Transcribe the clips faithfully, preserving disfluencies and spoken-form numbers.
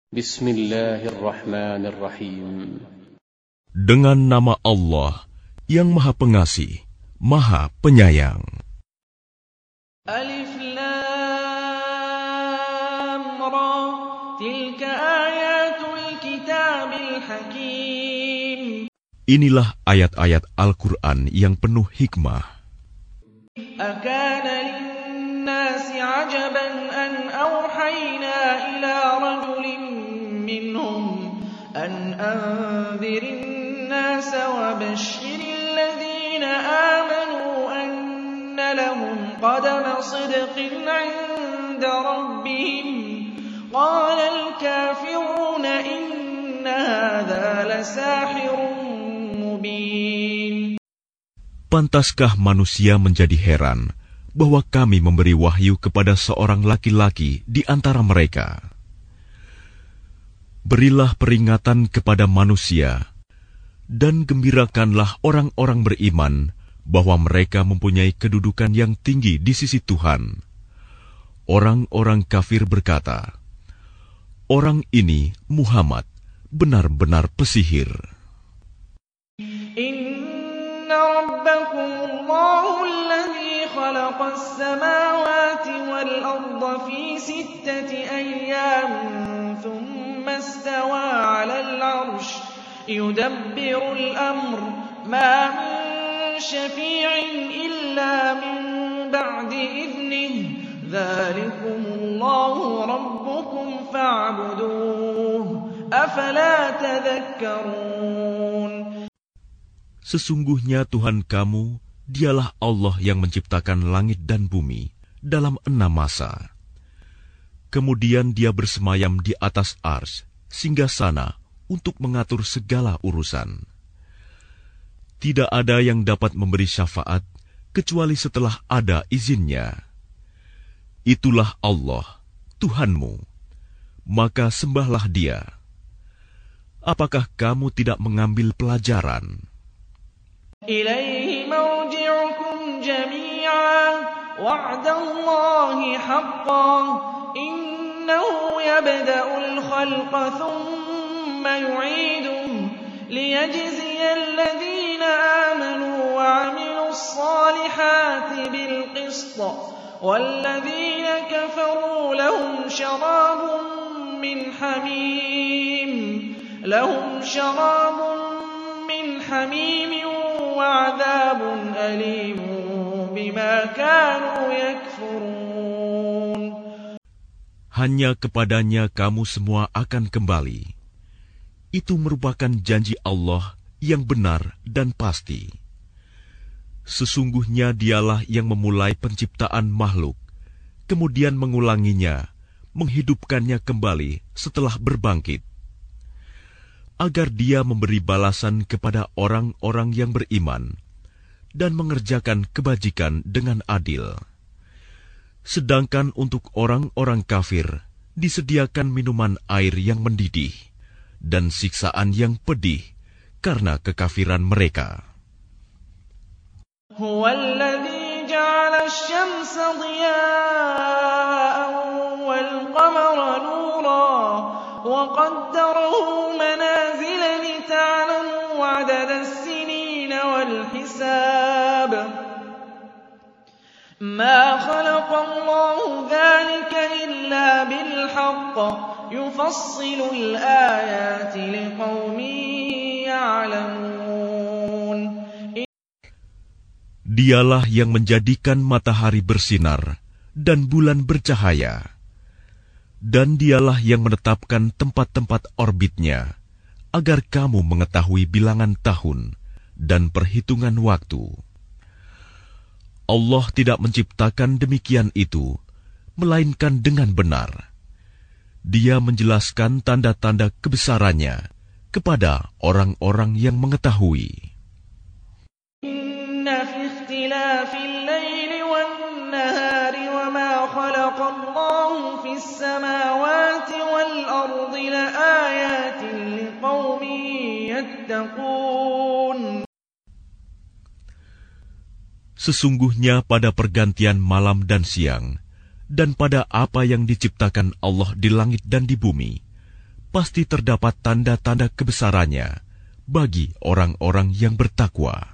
Bismillahirrahmanirrahim. Dengan nama Allah yang Maha Pengasih, Maha Penyayang. Alif Lam Ra, tilka ayatul kitabil hakim. Inilah ayat-ayat Al-Quran yang penuh hikmah. Akana linnasi ajaban an awhayna ila rajulin minhum an anzirin nasa wa bashiril ladhina amanu anna lahum qadama sidqin 'inda rabbihim qala al-kafiruna inna hadha lasahirun mubin. Pantaskah manusia menjadi heran bahwa kami memberi wahyu kepada seorang laki-laki di antara mereka? Berilah peringatan kepada manusia, dan gembirakanlah orang-orang beriman bahwa mereka mempunyai kedudukan yang tinggi di sisi Tuhan. Orang-orang kafir berkata, orang ini Muhammad benar-benar pesihir. Inna rabbakumullahu alladhi khalaqas samawati wal arda fi sittati ayyamin thumma istawa 'alal 'arsy yudabbirul amr ma min syafi'in illa min ba'di idhnihi dzalikumullahu rabbukum fa'buduhu afala tadhakkarun. Sesungguhnya Tuhan kamu, dialah Allah yang menciptakan langit dan bumi dalam enam masa. Kemudian dia bersemayam di atas arsy, singgasana untuk mengatur segala urusan. Tidak ada yang dapat memberi syafaat, kecuali setelah ada izinnya. Itulah Allah, Tuhanmu. Maka sembahlah dia. Apakah kamu tidak mengambil pelajaran? إليه مرجعكم جميعا وعد الله حقا إنه يبدأ الخلق ثم يعيده ليجزي الذين آمنوا وعملوا الصالحات بالقسط والذين كفروا لهم شراب من حميم لهم شراب من حميم وعذاب أليم بما كانوا يكفرون. Hanya kepadanya kamu semua akan kembali. Itu merupakan janji Allah yang benar dan pasti. Sesungguhnya dialah yang memulai penciptaan makhluk, kemudian mengulanginya, menghidupkannya kembali setelah berbangkit, agar dia memberi balasan kepada orang-orang yang beriman dan mengerjakan kebajikan dengan adil. Sedangkan untuk orang-orang kafir disediakan minuman air yang mendidih dan siksaan yang pedih karena kekafiran mereka. Huwallazi ja'ala asy-syamsa dhiya'an wal qamara nuran وقدره منازل لتعلموا عدد السنين والحساب ما خلق الله ذلك إلا بالحق يفصل الآيات لقوم يعلمون. Dialah yang menjadikan matahari bersinar dan bulan bercahaya. Dan dialah yang menetapkan tempat-tempat orbitnya, agar kamu mengetahui bilangan tahun dan perhitungan waktu. Allah tidak menciptakan demikian itu, melainkan dengan benar. Dia menjelaskan tanda-tanda kebesarannya kepada orang-orang yang mengetahui. Inna fi ikhtilafil laili wan nahari wa ma khalaqallahu fis samawati wal ardi laayatin liqaumin yattaqun. Sesungguhnya pada pergantian malam dan siang, dan pada apa yang diciptakan Allah di langit dan di bumi, pasti terdapat tanda-tanda kebesarannya bagi orang-orang yang bertakwa.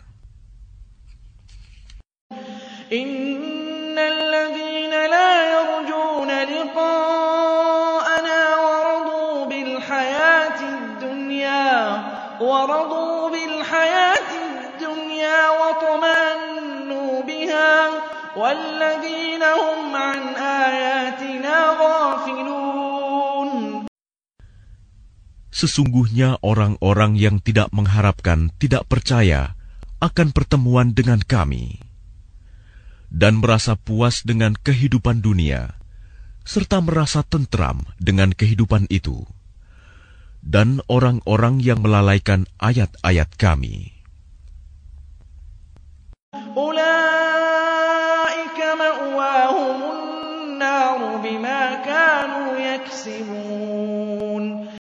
Innal ladzina la yarjuna liqa'ana waradu bil hayatid dunya waradu bil hayatid dunya wa tamannu biha wal ladzina hum an ayatina ghafilun. Sesungguhnya orang-orang yang tidak mengharapkan, tidak percaya akan pertemuan dengan kami, dan merasa puas dengan kehidupan dunia, serta merasa tentram dengan kehidupan itu, dan orang-orang yang melalaikan ayat-ayat kami. Ulaika ma'wahumun nar bima kanu yaksibun.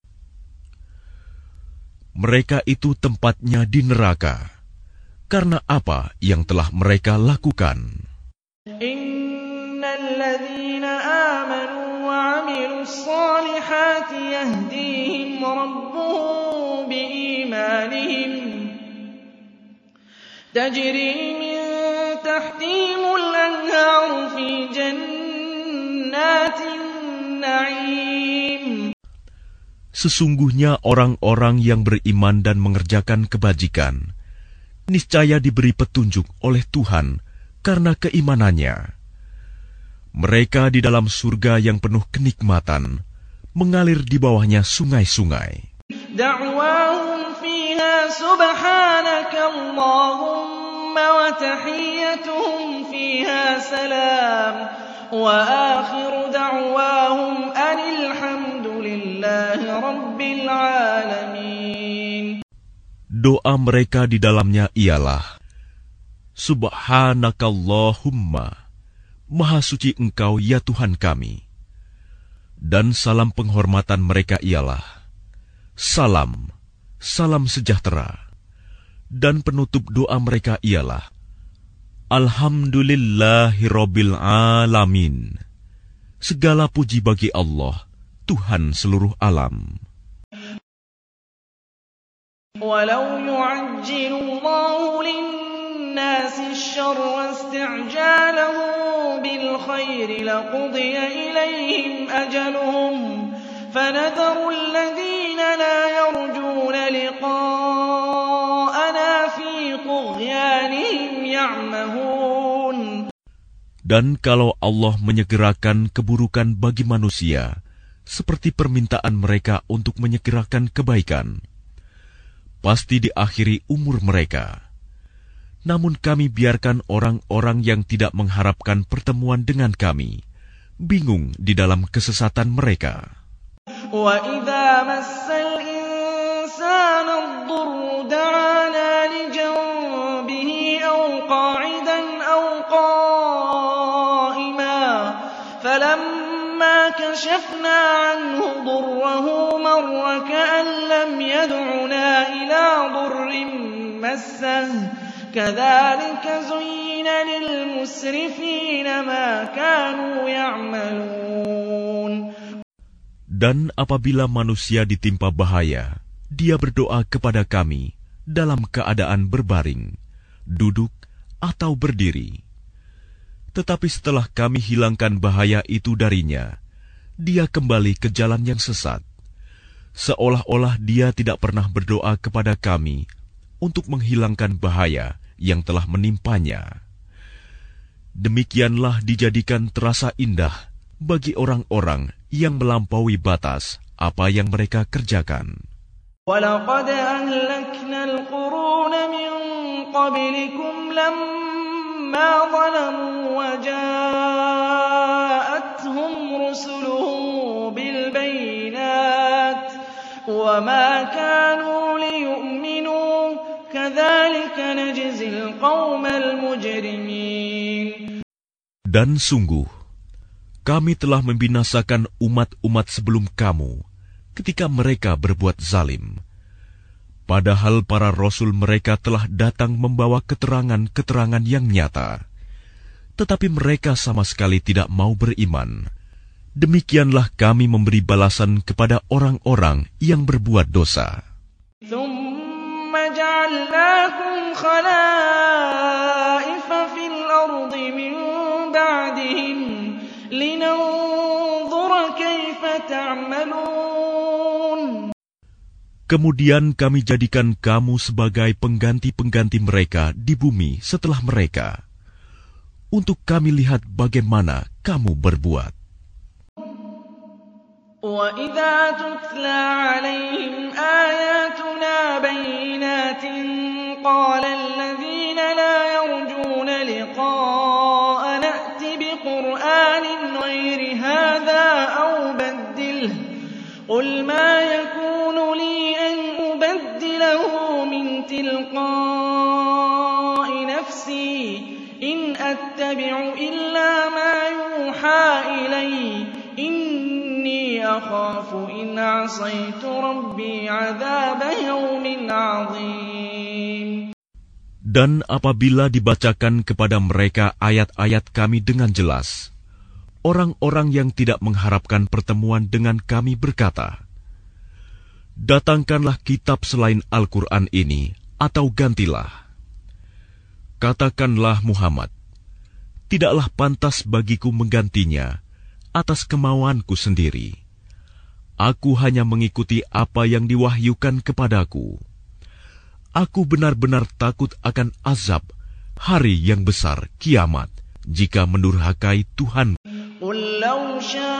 Mereka itu tempatnya di neraka, karena apa yang telah mereka lakukan. Innal ladzina amanu wa 'amilus solihati yahdihim rabbuhum biimanihim tajri min tahtihimul anharu fi jannatin na'im. Sesungguhnya orang-orang yang beriman dan mengerjakan kebajikan niscaya diberi petunjuk oleh Tuhan karena keimanannya. Mereka di dalam surga yang penuh kenikmatan, mengalir di bawahnya sungai-sungai. Da'wahum fiha subhanaka Allahumma wa tahiyyatuhum fiha salam wa akhiru da'wahum anil hamdulillahi rabbil alamin. Doa mereka di dalamnya ialah, Subhanakallahumma, Maha suci Engkau ya Tuhan kami. Dan salam penghormatan mereka ialah, Salam, salam sejahtera. Dan penutup doa mereka ialah, Alhamdulillahirabbil alamin. Segala puji bagi Allah, Tuhan seluruh alam. Walau yu'ajjilu Allahu lin-nasi asy-syarra isti'jalahu bil khairi laqudiya ilayhim ajaluhum fanadharu alladhina la yarjuna liqa'ana fi tughyanihim ya'mahun. Dan kalau Allah menyegerakan keburukan bagi manusia, seperti permintaan mereka untuk menyegerakan kebaikan, pasti diakhiri umur mereka. Namun kami biarkan orang-orang yang tidak mengharapkan pertemuan dengan kami bingung di dalam kesesatan mereka. وَإِذَا مَسَّ الْإِنسَانَ الضُّرُّ دَعَانَا لِجَنبِهِ أَوْ قَاعِدًا أَوْ قَائِمًا فَلَمَّا كَشَفْنَا عَنْهُ ضُرَّهُ مَرَّ كَأَن لَّمْ يَدْعُنَا إِلَىٰ ضُرٍّ مَّسَّهُ كَذَٰلِكَ زُيِّنَ لِلْمُسْرِفِينَ مَا كَانُوا يَعْمَلُونَ. Dan apabila manusia ditimpa bahaya, dia berdoa kepada kami dalam keadaan berbaring, duduk, atau berdiri. Tetapi setelah kami hilangkan bahaya itu darinya, dia kembali ke jalan yang sesat, seolah-olah dia tidak pernah berdoa kepada kami untuk menghilangkan bahaya yang telah menimpanya. Demikianlah dijadikan terasa indah bagi orang-orang yang melampaui batas apa yang mereka kerjakan. وَلَقَدْ أَهْلَكْنَا الْقُرُونَ مِنْ قَبْلِكُمْ لَمَّا ظَلَمُوا وَجَاءَتْهُمْ رُسُلُهُم بِالْبَيِّنَاتِ وَمَا كَانُوا لِيُؤْمِنُوا كَذَلِكَ نَجْزِي الْقَوْمَ الْمُجْرِمِينَ. Dan sungguh, kami telah membinasakan umat-umat sebelum kamu ketika mereka berbuat zalim. Padahal para rasul mereka telah datang membawa keterangan-keterangan yang nyata. Tetapi mereka sama sekali tidak mau beriman. Demikianlah kami memberi balasan kepada orang-orang yang berbuat dosa. ثُمَّ جَعَلْنَاكُمْ خَلَائِفَ فِي الْأَرْضِ مِنْ بَعْدِهِمْ لِنَنْظُرَ كَيْفَ تَعْمَلُونَ. Kemudian kami jadikan kamu sebagai pengganti-pengganti mereka di bumi setelah mereka, untuk kami lihat bagaimana kamu berbuat. وَإِذَا تُتْلَى عَلَيْهِمْ آيَاتُنَا بَيِّنَاتٍ قَالَ الَّذِينَ لَا يَرْجُونَ لِقَاءَنَا ائْتِ بِقُرْآنٍ غَيْرِ هَٰذَا أَوْ بَدِّلْهُ قُلْ مَا يَكُونُ لِي أَنْ أُبَدِّلَهُ مِنْ تِلْقَاءِ نَفْسِي إِنْ أَتَّبِعُ إِلَّا مَا يُوحَىٰ إِلَيَّ إِنِّي أَخَافُ إِنْ عَصَيْتُ رَبِّي عَذَابَ يَوْمٍ عَظِيمٍ. Dan apabila dibacakan kepada mereka ayat-ayat kami dengan jelas, orang-orang yang tidak mengharapkan pertemuan dengan kami berkata, "Datangkanlah kitab selain Al-Quran ini, atau gantilah." Katakanlah Muhammad, "Tidaklah pantas bagiku menggantinya atas kemauanku sendiri. Aku hanya mengikuti apa yang diwahyukan kepadaku. Aku benar-benar takut akan azab hari yang besar kiamat jika mendurhakai Tuhan." قُلْ لَوْ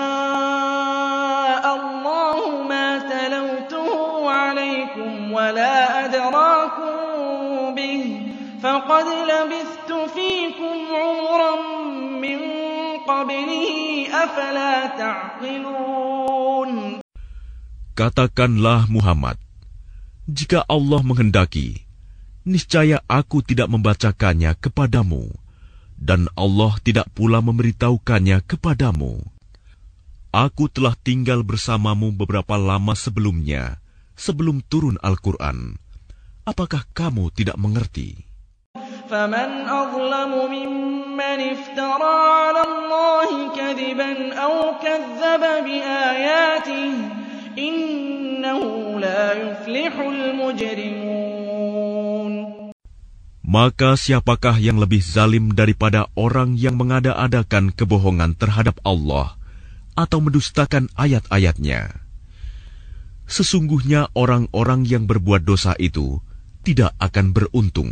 شَاءَ اللَّهُ مَا تَلَوْتُهُ عَلَيْكُمْ وَلَا أَدْرَاكُمْ بِهِ فَقَدْ لَبِثْتُ فِيكُمْ عُمُرًا مِّن قَبْلِهِ أَفَلَا تَعْقِلُونَ. Katakanlah Muhammad, jika Allah menghendaki, niscaya aku tidak membacakannya kepadamu, dan Allah tidak pula memberitahukannya kepadamu. Aku telah tinggal bersamamu beberapa lama sebelumnya, sebelum turun Al-Quran. Apakah kamu tidak mengerti? فَمَنْ أَظْلَمُ مِمَّنِ افْتَرَىٰ عَلَى اللَّهِ كَذِبًا أَوْ كَذَّبَ بِآيَاتِهِ إِنَّهُ لَا يُفْلِحُ الْمُجْرِمُونَ. Maka siapakah yang lebih zalim daripada orang yang mengada-adakan kebohongan terhadap Allah atau mendustakan ayat-ayatnya? Sesungguhnya orang-orang yang berbuat dosa itu tidak akan beruntung.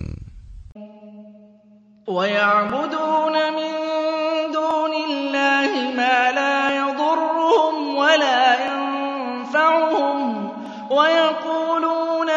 وَيَعْبُدُونَ مِن دُونِ اللَّهِ مَا لَا يَضُرُّهُمْ وَلَا يَنفَعُهُمْ وَيَقُولُونَ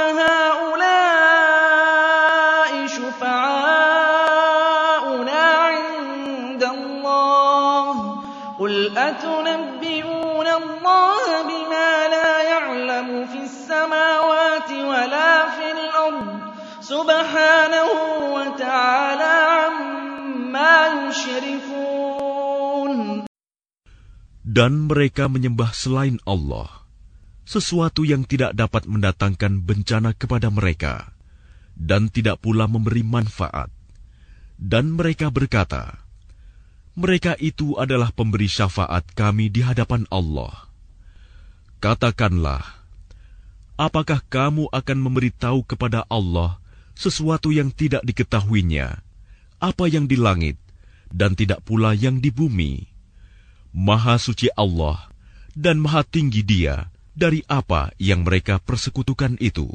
هَٰؤُلَاءِ شُفَعَاؤُنَا عِندَ اللَّهِ قُلْ أَتُنَبِّئُونَ اللَّهَ بِمَا لَا يَعْلَمُ فِي السَّمَاوَاتِ وَلَا فِي الْأَرْضِ سُبْحَانَهُ وَتَعَالَىٰ عَمَّا يُشْرِكُونَ. Dan mereka menyembah selain Allah sesuatu yang tidak dapat mendatangkan bencana kepada mereka dan tidak pula memberi manfaat. Dan mereka berkata, mereka itu adalah pemberi syafaat kami di hadapan Allah. Katakanlah, apakah kamu akan memberitahu kepada Allah sesuatu yang tidak diketahuinya, apa yang di langit dan tidak pula yang di bumi? Maha suci Allah dan maha tinggi Dia dari apa yang mereka persekutukan itu.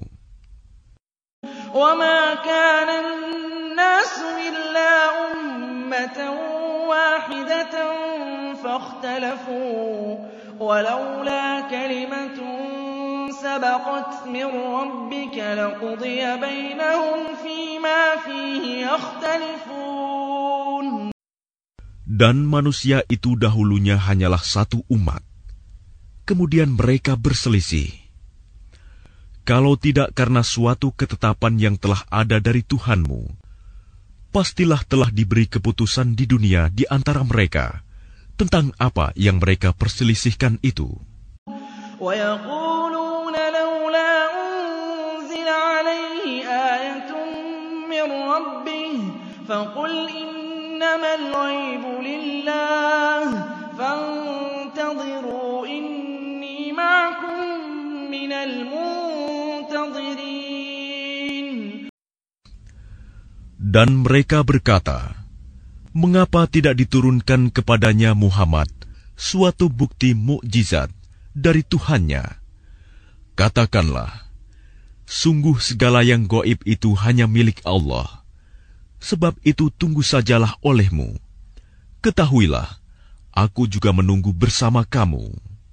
وَمَا كَانَ النَّاسُ إِلَّا أُمَّةً وَاحِدَةً فَاخْتَلَفُوا وَلَوْلَا كَلِمَةٌ سَبَقَتْ مِنْ رَبِّكَ لَقُضِيَ بَيْنَهُمْ فِيمَا فِيهِ يَخْتَلِفُونَ. Dan manusia itu dahulunya hanyalah satu umat. Kemudian mereka berselisih. Kalau tidak karena suatu ketetapan yang telah ada dari Tuhanmu, pastilah telah diberi keputusan di dunia di antara mereka tentang apa yang mereka perselisihkan itu. وَيَقُولُونَ لَوْلَا أُنزِلَ عَلَيْهِ آيَةٌ مِّن رَّبِّهِ فَقُلْ إِنَّمَا الْغَيْبُ لِلَّهِ فَانتَظِرُوا من المنتظرين. Dan mereka berkata, mengapa tidak diturunkan kepadanya Muhammad suatu bukti mukjizat dari Tuhannya? Katakanlah, sungguh segala yang gaib itu hanya milik Allah. Sebab itu tunggu sajalah olehmu. Ketahuilah, aku juga menunggu bersama kamu.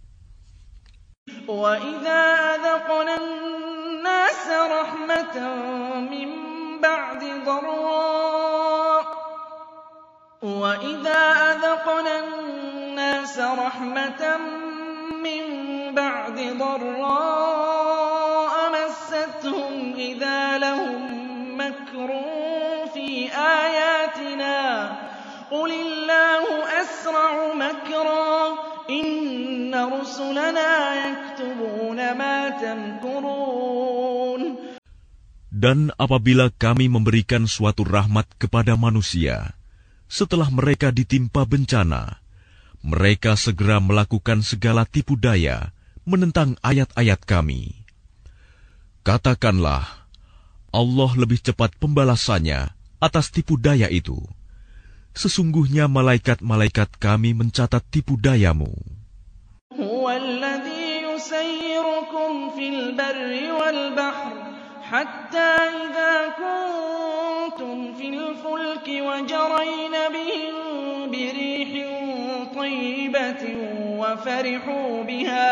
وَإِذَا أَذَقْنَا النَّاسَ رَحْمَةً مِّن بَعْدِ ضَرَّاءٍ وَإِذَا أَذَقْنَا النَّاسَ رَحْمَةً مِّن بَعْدِ ضَرَّاءَ مَسَّتْهُمْ إِذَا لَهُم مَّكْرٌ فِي آيَاتِنَا قُلِ اللَّهُ أَسْرَعُ مَكْرًا إِنَّ رُسُلَنَا يَكْتُبُونَ مَا تَمْكُرُونَ. Dan apabila kami memberikan suatu rahmat kepada manusia, setelah mereka ditimpa bencana, mereka segera melakukan segala tipu daya menentang ayat-ayat kami. Katakanlah, Allah lebih cepat pembalasannya atas tipu daya itu. Sesungguhnya malaikat-malaikat kami mencatat tipu dayamu. Huwa alladhi yusayyirukum fil barri wal bahr hatta idza kuntum fil fulki wa jarayna bihim birihin tayyibatin wa farihu biha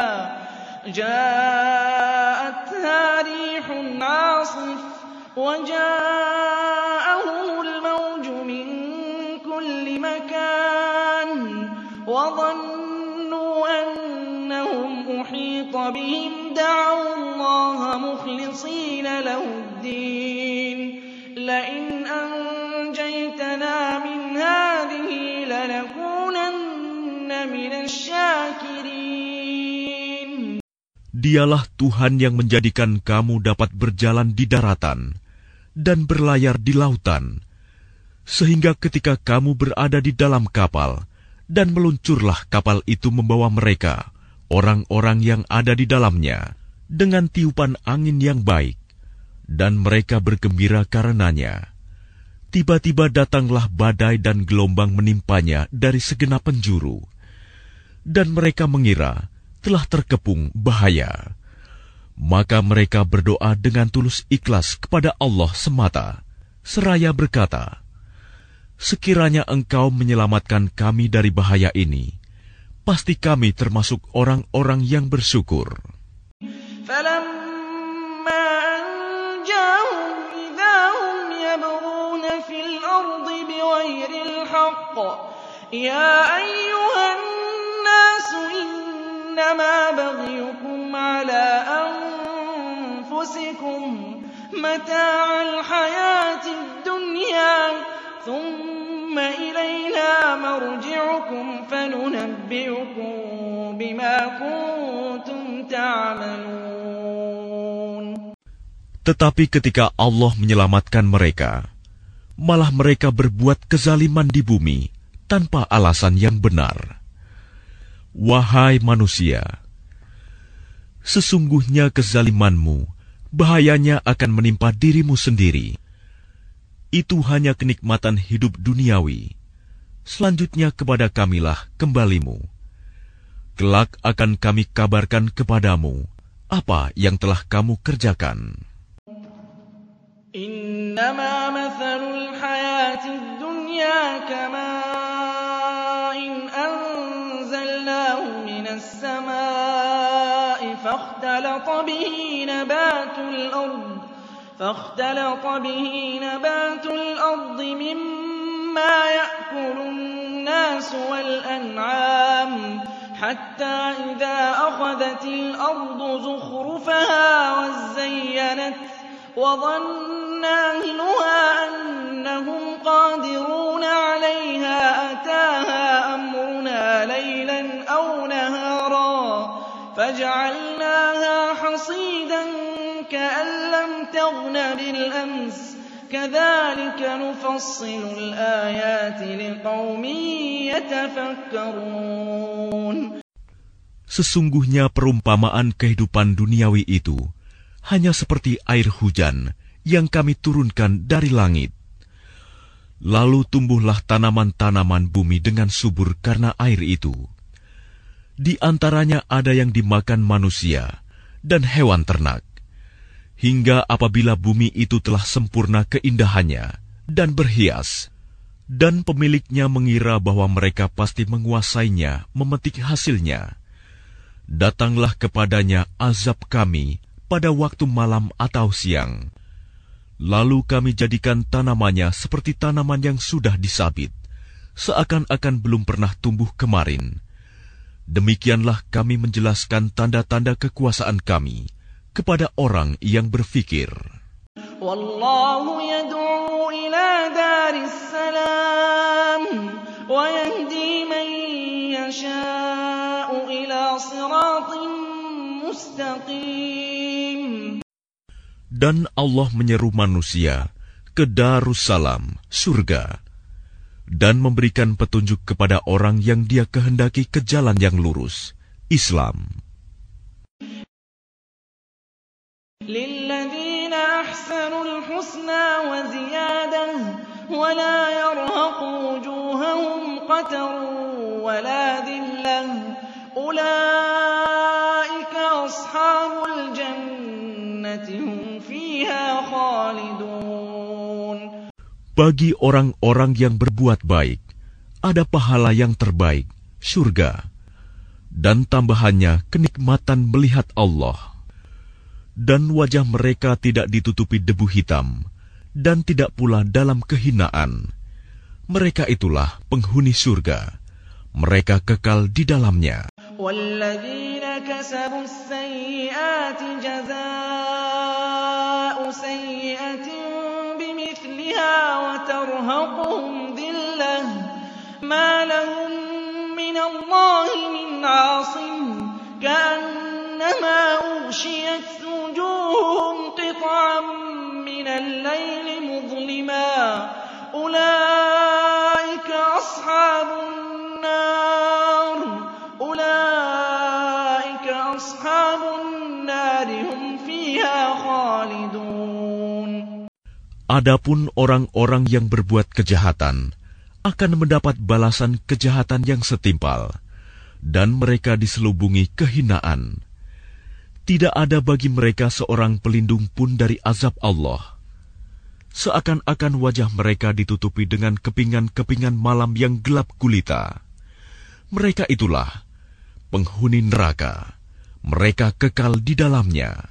ja'atha rihun 'asif wa ja'ahumul mawju min kulli makan wa dhannu annahum uhita bihim da'aw Allah mukhlishina lahu-d-din la-in anjaytana min hadhihi lanakunanna minasy syakirin. Dialah Tuhan yang menjadikan kamu dapat berjalan di daratan dan berlayar di lautan, sehingga ketika kamu berada di dalam kapal dan meluncurlah kapal itu membawa mereka, orang-orang yang ada di dalamnya, dengan tiupan angin yang baik, dan mereka bergembira karenanya. Tiba-tiba datanglah badai dan gelombang menimpanya dari segenap penjuru, dan mereka mengira telah terkepung bahaya. Maka mereka berdoa dengan tulus ikhlas kepada Allah semata, seraya berkata, sekiranya Engkau menyelamatkan kami dari bahaya ini, pasti kami termasuk orang-orang yang bersyukur. فَلَمَّا أَنْجَاهُمْ إِذَا هُمْ يَبْغُونَ فِي الْأَرْضِ بِغَيْرِ الْحَقِّ يَا أَيُّهَا النَّاسُ إِنَّمَا بَغْيُكُمْ عَلَىٰ أَنفُسِكُمْ مَتَاعَ الْحَيَاةِ الدُّنْيَا ثُمَّ إِلَيْنَا مَرْجِعُكُمْ فَنُنَبِّئُكُم بِمَا كُنتُمْ تَعْمَلُونَ. Tetapi ketika Allah menyelamatkan mereka, malah mereka berbuat kezaliman di bumi tanpa alasan yang benar. Wahai manusia, sesungguhnya kezalimanmu bahayanya akan menimpa dirimu sendiri. Itu hanya kenikmatan hidup duniawi. Selanjutnya kepada kamilah kembalimu. Kelak akan kami kabarkan kepadamu apa yang telah kamu kerjakan. Innama mathalul hayatid dunya kama'in anzalnahu minas samaa'i fakhtalata bihi nabatul ardh فاختلط به نبات الأرض مما يأكل الناس والأنعام حتى إذا أخذت الأرض زخرفها وزينت وظن أهلها أنهم قادرون عليها أتاها أمرنا ليلا أو نهارا فجعلناها حصيدا كأن لم تغن بالأمس كذلك نفصل الآيات لقوم يتفكرون. Sesungguhnya perumpamaan kehidupan duniawi itu hanya seperti air hujan yang kami turunkan dari langit. Lalu tumbuhlah tanaman-tanaman bumi dengan subur karena air itu. Di antaranya ada yang dimakan manusia dan hewan ternak, hingga apabila bumi itu telah sempurna keindahannya dan berhias, dan pemiliknya mengira bahwa mereka pasti menguasainya, memetik hasilnya, datanglah kepadanya azab kami pada waktu malam atau siang. Lalu kami jadikan tanamannya seperti tanaman yang sudah disabit, seakan-akan belum pernah tumbuh kemarin. Demikianlah kami menjelaskan tanda-tanda kekuasaan kami kepada orang yang berfikir. Wallahu yad'u ila daris salam wa yahdi man yasha'u ila siratin mustaqim. Dan Allah menyeru manusia ke Darussalam, surga, dan memberikan petunjuk kepada orang yang Dia kehendaki ke jalan yang lurus, Islam. Lilladzina ahsanul husna wa ziyadah wa la yarhaqu wujuhahum qatarun wa la dhillah ulaika ashabul jannati hum fiha khalidun. Bagi orang-orang yang berbuat baik, ada pahala yang terbaik, surga, dan tambahannya kenikmatan melihat Allah. Dan wajah mereka tidak ditutupi debu hitam, dan tidak pula dalam kehinaan. Mereka itulah penghuni surga. Mereka kekal di dalamnya. وَالَّذِينَ كَسَبُوا السَّيِّئَاتِ جَزَاءُ سَيِّئَةٍ بِمِثْلِهَا وَتَرْهَقُهُمْ ذِلَّةٌ مَا لَهُم مِّنَ اللَّهِ مِنْ عَاصِمٍ كَأَنَّمَا أُغْشِيَتْ وُجُوهُهُمْ قِطَعًا مِّنَ اللَّيْلِ مُظْلِمًا أُولَٰئِكَ أَصْحَابُ النَّارِ أُولَٰئِكَ أَصْحَابُ النَّارِ هُمْ فِيهَا خَالِدُونَ. Adapun orang-orang yang berbuat kejahatan akan mendapat balasan kejahatan yang setimpal, dan mereka diselubungi kehinaan. Tidak ada bagi mereka seorang pelindung pun dari azab Allah. Seakan-akan wajah mereka ditutupi dengan kepingan-kepingan malam yang gelap gulita. Mereka itulah penghuni neraka. Mereka kekal di dalamnya.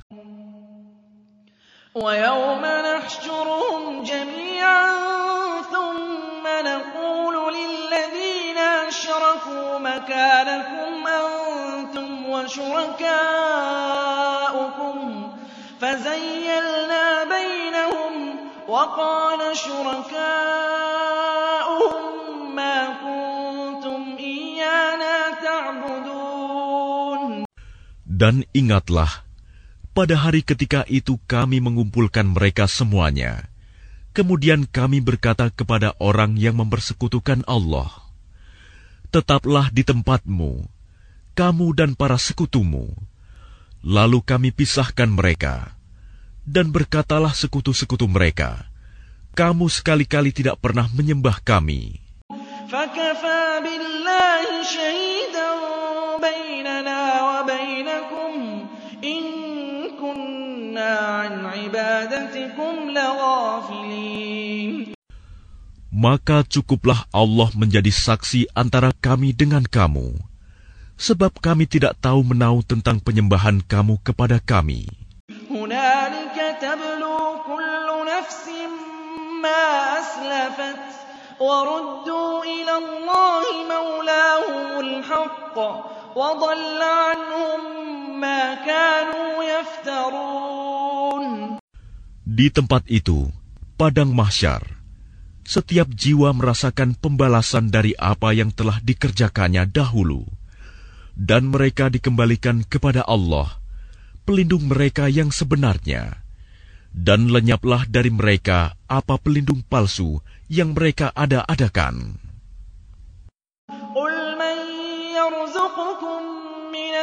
وَيَوْمَ نَحْشُرُهُمْ جَمِيعًا ثُمَّ نَقُولُ لِلَّذِينَ أَشْرَكُوا مَكَانَكُمْ أَنْتُمْ وَشُرَكَاؤُكُمْ فَزَيَّلْنَا بَيْنَهُمْ وَقَالَ شُرَكَاؤُهُمْ مَا كُنْتُمْ إِيَّانَا تَعْبُدُونَ. Dan ingatlah, pada hari ketika itu kami mengumpulkan mereka semuanya. Kemudian kami berkata kepada orang yang mempersekutukan Allah, tetaplah di tempatmu, kamu dan para sekutumu. Lalu kami pisahkan mereka. Dan berkatalah sekutu-sekutu mereka, kamu sekali-kali tidak pernah menyembah kami. فَكَفَى بِاللَّهِ شَهِيدًا بَيْنَنَا وَبَيْنَكُمْ إِن كُنَّا عَنْ عِبَادَتِكُمْ لَغَافِلِينَ. Maka cukuplah Allah menjadi saksi antara kami dengan kamu, sebab kami tidak tahu menau tentang penyembahan kamu kepada kami. هُنَالِكَ تَبْلُو كُلُّ نَفْسٍ مَّا أَسْلَفَتْ وَرُدُّوا إِلَى اللَّهِ مَوْلَاهُمُ الْحَقِّ وَضَلَّ عَنْهُم مَّا كَانُوا يَفْتَرُونَ. Di tempat itu, padang mahsyar, setiap jiwa merasakan pembalasan dari apa yang telah dikerjakannya dahulu, dan mereka dikembalikan kepada Allah, pelindung mereka yang sebenarnya, dan lenyaplah dari mereka apa pelindung palsu yang mereka ada-adakan. قُلْ مَن يَرْزُقُكُم مِّنَ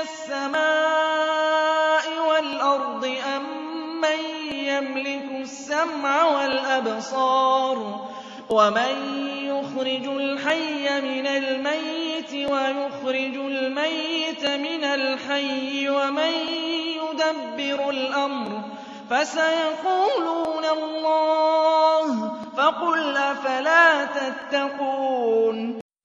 السماء والأرض أمن يملك السمع والأبصار ومن يخرج الحي من الميت ويخرج الميت من الحي ومن يدبر الأمر فسيقولون الله فقل أفلا تتقون.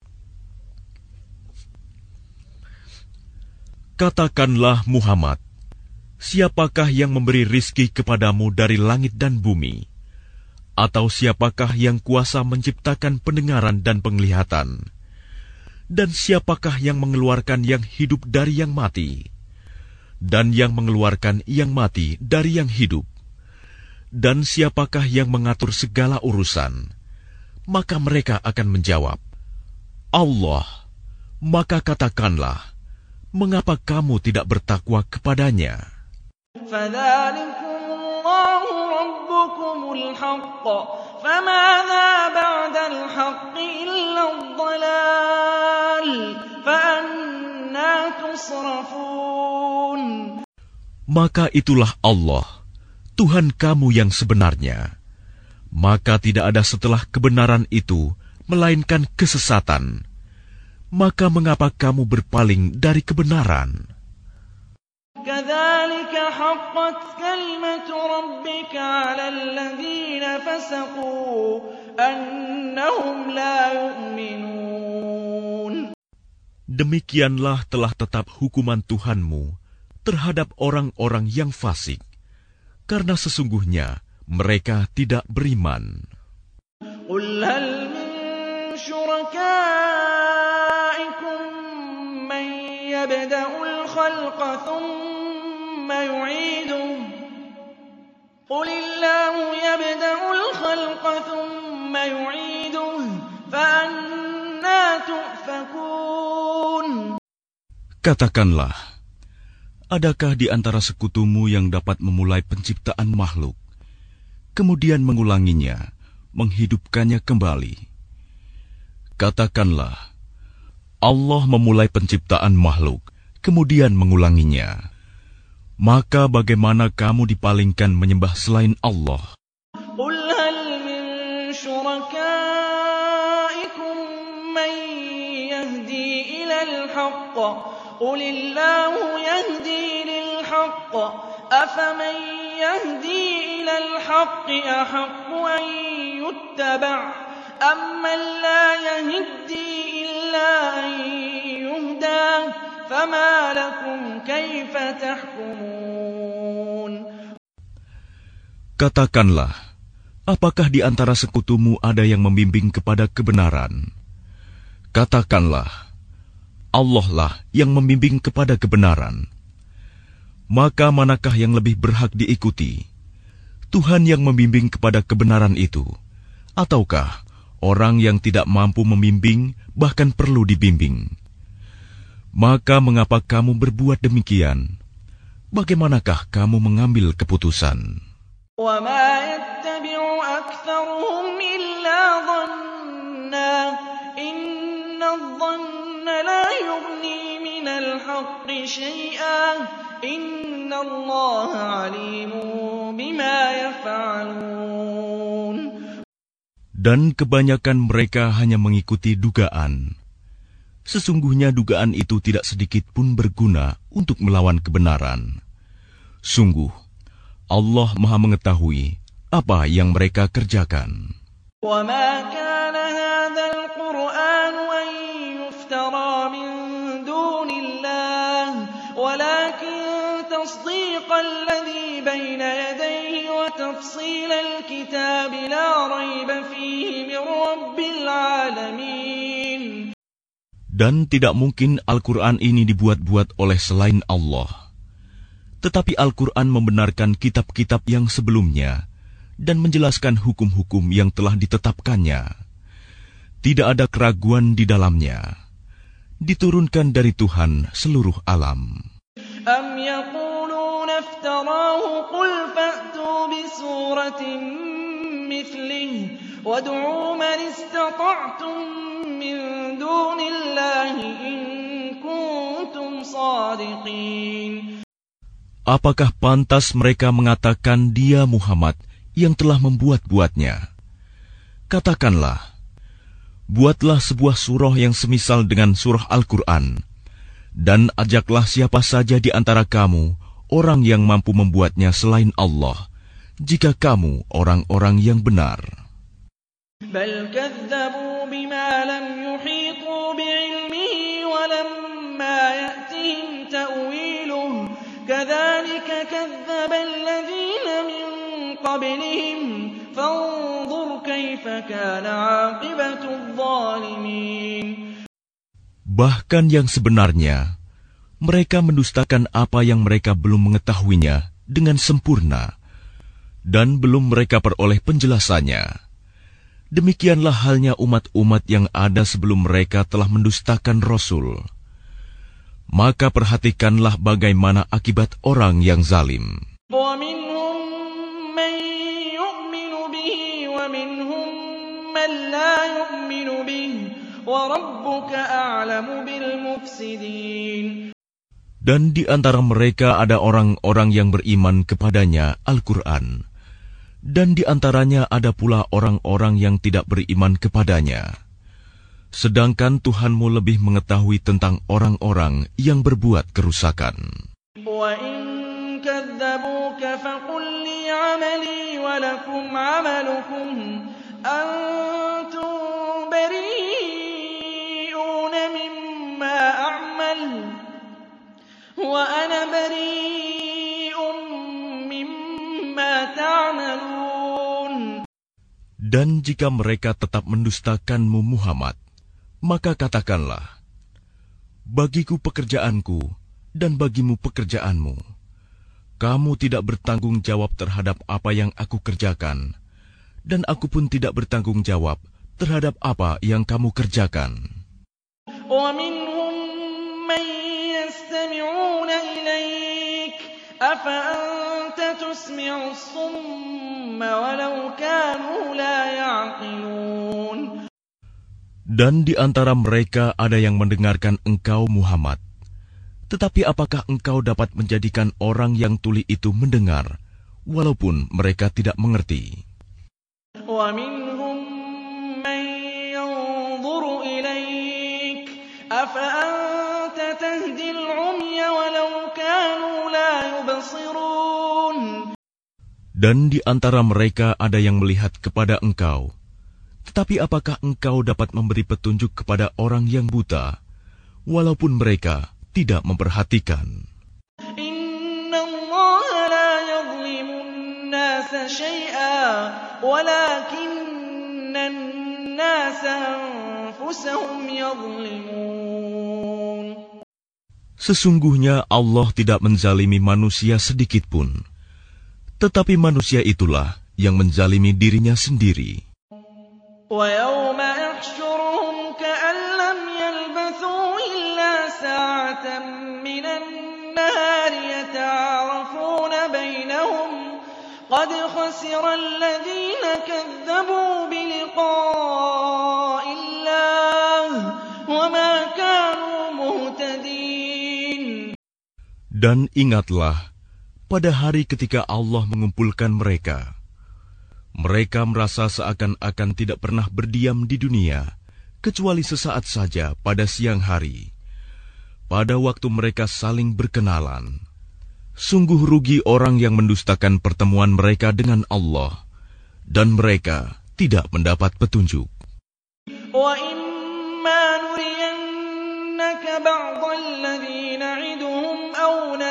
Katakanlah Muhammad, siapakah yang memberi rizki kepadamu dari langit dan bumi? Atau siapakah yang kuasa menciptakan pendengaran dan penglihatan? Dan siapakah yang mengeluarkan yang hidup dari yang mati? Dan yang mengeluarkan yang mati dari yang hidup? Dan siapakah yang mengatur segala urusan? Maka mereka akan menjawab, Allah. Maka katakanlah, mengapa kamu tidak bertakwa kepadanya? فَذَلِكُمُ اللَّهُ رَبُّكُمُ الْحَقُّ فَمَاذَا بَعْدَ الْحَقِّ إِلَّا الضَّلَالُ فَأَنَّىٰ تُصْرَفُونَ. Maka itulah Allah, Tuhan kamu yang sebenarnya. Maka tidak ada setelah kebenaran itu, melainkan kesesatan. Maka mengapa kamu berpaling dari kebenaran? كَذَلِكَ حَقَّتْ كَلِمَةُ رَبِّكَ عَلَى الَّذِينَ فَسَقُوا أَنَّهُمْ لَا يُؤْمِنُونَ. Demikianlah telah tetap hukuman Tuhanmu terhadap orang-orang yang fasik, karena sesungguhnya mereka tidak beriman. قُلْ هَلْ مِن شُرَكَائِكُم مَّن يَبْدَأُ الْخَلْقَ ثُمَّ يُعِيدُهُ قُلِ اللَّهُ يَبْدَأُ الْخَلْقَ ثُمَّ يُعِيدُهُ فَأَنَّىٰ تُؤْفَكُونَ. Katakanlah, adakah di antara sekutumu yang dapat memulai penciptaan makhluk, kemudian mengulanginya, menghidupkannya kembali? Katakanlah, Allah memulai penciptaan makhluk, kemudian mengulanginya. Maka bagaimana kamu dipalingkan menyembah selain Allah? قُلْ هَلْ مِن شُرَكَائِكُم مَّن يَهْدِي إِلَى الْحَقِّ قُلِ اللَّهُ يَهْدِي لِلْحَقِّ أَفَمَن يَهْدِي إِلَى الْحَقِّ أَحَقُّ أَن يُتَّبَعَ أَمَّن لَّا يَهِدِّي إِلَّا أَن يُهْدَىٰ فَمَا لَكُمْ كَيْفَ تَحْكُمُونَ. Katakanlah, apakah di antara sekutumu ada yang membimbing kepada kebenaran? Katakanlah, Allah lah yang membimbing kepada kebenaran. Maka manakah yang lebih berhak diikuti? Tuhan yang membimbing kepada kebenaran itu, ataukah orang yang tidak mampu membimbing bahkan perlu dibimbing? Maka mengapa kamu berbuat demikian? Bagaimanakah kamu mengambil keputusan? وَمَا يَتَّبِعُ أَكْثَرُهُمْ إِلَّا ظَنًّا إِنَّ الظَّنَّ لَا يُغْنِي مِنَ الْحَقِّ شَيْئًا إِنَّ اللَّهَ عَلِيمٌ بِمَا يَفْعَلُونَ. Dan kebanyakan mereka hanya mengikuti dugaan. Sesungguhnya dugaan itu tidak sedikit pun berguna untuk melawan kebenaran. Sungguh, Allah Maha mengetahui apa yang mereka kerjakan. وَمَا كَانَ هَٰذَا الْقُرْآنُ أَن يُفْتَرَىٰ مِن دُونِ اللَّهِ وَلَٰكِن تَصْدِيقَ الَّذِي بَيْنَ يَدَيْهِ وَتَفْصِيلَ الْكِتَابِ لَا رَيْبَ فِيهِ مِن رَّبِّ الْعَالَمِينَ. Dan tidak mungkin Al-Quran ini dibuat-buat oleh selain Allah. Tetapi Al-Quran membenarkan kitab-kitab yang sebelumnya dan menjelaskan hukum-hukum yang telah ditetapkannya. Tidak ada keraguan di dalamnya. Diturunkan dari Tuhan seluruh alam. أَمْ يَقُولُونَ افْتَرَاهُ قُلْ فَأْتُوا بِسُورَةٍ مِّثْلِهِ وَادْعُوا مَنِ اسْتَطَعْتُم مِّن دُونِ اللَّهِ إِن كُنتُمْ صادقين. Apakah pantas mereka mengatakan dia Muhammad yang telah membuat-buatnya? Katakanlah, buatlah sebuah surah yang semisal dengan surah Al-Quran, dan ajaklah siapa saja di antara kamu, orang yang mampu membuatnya selain Allah, jika kamu orang-orang yang benar. بل كذبوا بما لم يحيطوا بعلمه ولما يأتهم تأويله كذلك كذب الذين من قبلهم فانظر كيف كان عاقبة الظالمين. Bahkan yang sebenarnya, mereka mendustakan apa yang mereka belum mengetahuinya dengan sempurna, dan belum mereka peroleh penjelasannya. Demikianlah halnya umat-umat yang ada sebelum mereka telah mendustakan Rasul. Maka perhatikanlah bagaimana akibat orang yang zalim. وَمِنْهُمْ مَنْ يُؤْمِنُ بِهِ وَمِنْهُمْ مَنْ لَا يُؤْمِنُ بِهِ وَرَبُّكَ أَعْلَمُ بِالْمُفْسِدِينَ. Dan di antara mereka ada orang-orang yang beriman kepadanya Al-Quran, dan di antaranya ada pula orang-orang yang tidak beriman kepadanya. Sedangkan Tuhanmu lebih mengetahui tentang orang-orang yang berbuat kerusakan. وَإِن كَذَّبُوكَ فَقُل لِّي عَمَلِي وَلَكُمْ عَمَلُكُمْ أَنتُم بَرِيئُونَ مِمَّا أَعْمَلُ وَأَنَا بَرِيءٌ مِّمَّا تَعْمَلُونَ. Dan jika mereka tetap mendustakanmu Muhammad, maka katakanlah, bagiku pekerjaanku dan bagimu pekerjaanmu. Kamu tidak bertanggung jawab terhadap apa yang aku kerjakan, dan aku pun tidak bertanggung jawab terhadap apa yang kamu kerjakan. وَمِنْهُمْ مَنْ يَسْتَمِعُونَ إِلَيْكَ أَفَأَنْتَ تُسْمِعُ الصُّمَّ وَلَوْ كَانُوا لَا يَعْقِلُونَ. Dan di antara mereka ada yang mendengarkan engkau Muhammad. Tetapi apakah engkau dapat menjadikan orang yang tuli itu mendengar, walaupun mereka tidak mengerti? وَمِنْهُمْ مَنْ يَنْظُرُ إِلَيْكَ أَفَأَنْتَ تَهْدِي الْعُمْيَ وَلَوْ كَانُوا لَا يُبْصِرُونَ. Dan di antara mereka ada yang melihat kepada engkau. Tetapi apakah engkau dapat memberi petunjuk kepada orang yang buta, walaupun mereka tidak memperhatikan? Inna Allah la yadhlimu an-nasa shay'an walakinna an-nasa anfusahum yadhlimun. Sesungguhnya Allah tidak menzalimi manusia sedikitpun, tetapi manusia itulah yang menzalimi dirinya sendiri. وَيَوْمَ يَحْشُرُهُمْ كَأَن لَّمْ يَلْبَثُوا إِلَّا سَاعَةً مِّنَ النَّهَارِ يَتَعَارَفُونَ بَيْنَهُمْ قَدْ خَسِرَ الَّذِينَ كَذَّبُوا بِلِقَاءِ اللَّهِ وَمَا كَانُوا مُهْتَدِينَ. Dan ingatlah pada hari ketika Allah mengumpulkan mereka. Mereka merasa seakan-akan tidak pernah berdiam di dunia, kecuali sesaat saja pada siang hari. Pada waktu mereka saling berkenalan, sungguh rugi orang yang mendustakan pertemuan mereka dengan Allah, dan mereka tidak mendapat petunjuk. وَإِمَّا نُرِيَنَّكَ بَعْضَ الَّذِي نَعِدُهُمْ أَوْ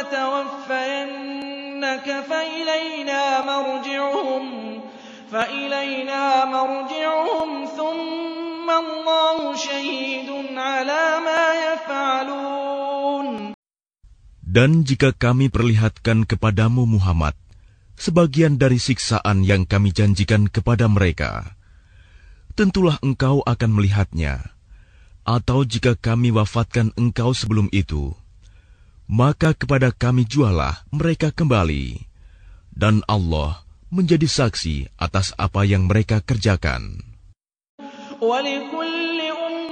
نَتَوَفَّيَنَّكَ فَإِلَيْنَا مَرْجِعُهُمْ فَإِلَيْنَا مَرْجِعُهُمْ ثُمَّ اللَّهُ شَهِيدٌ عَلَى مَا يَفْعَلُونَ. Dan jika kami perlihatkan kepadamu Muhammad sebagian dari siksaan yang kami janjikan kepada mereka, tentulah engkau akan melihatnya. Atau jika kami wafatkan engkau sebelum itu, maka kepada kami jualah mereka kembali, dan Allah menjadi saksi atas apa yang mereka kerjakan. وَلِكُلِّ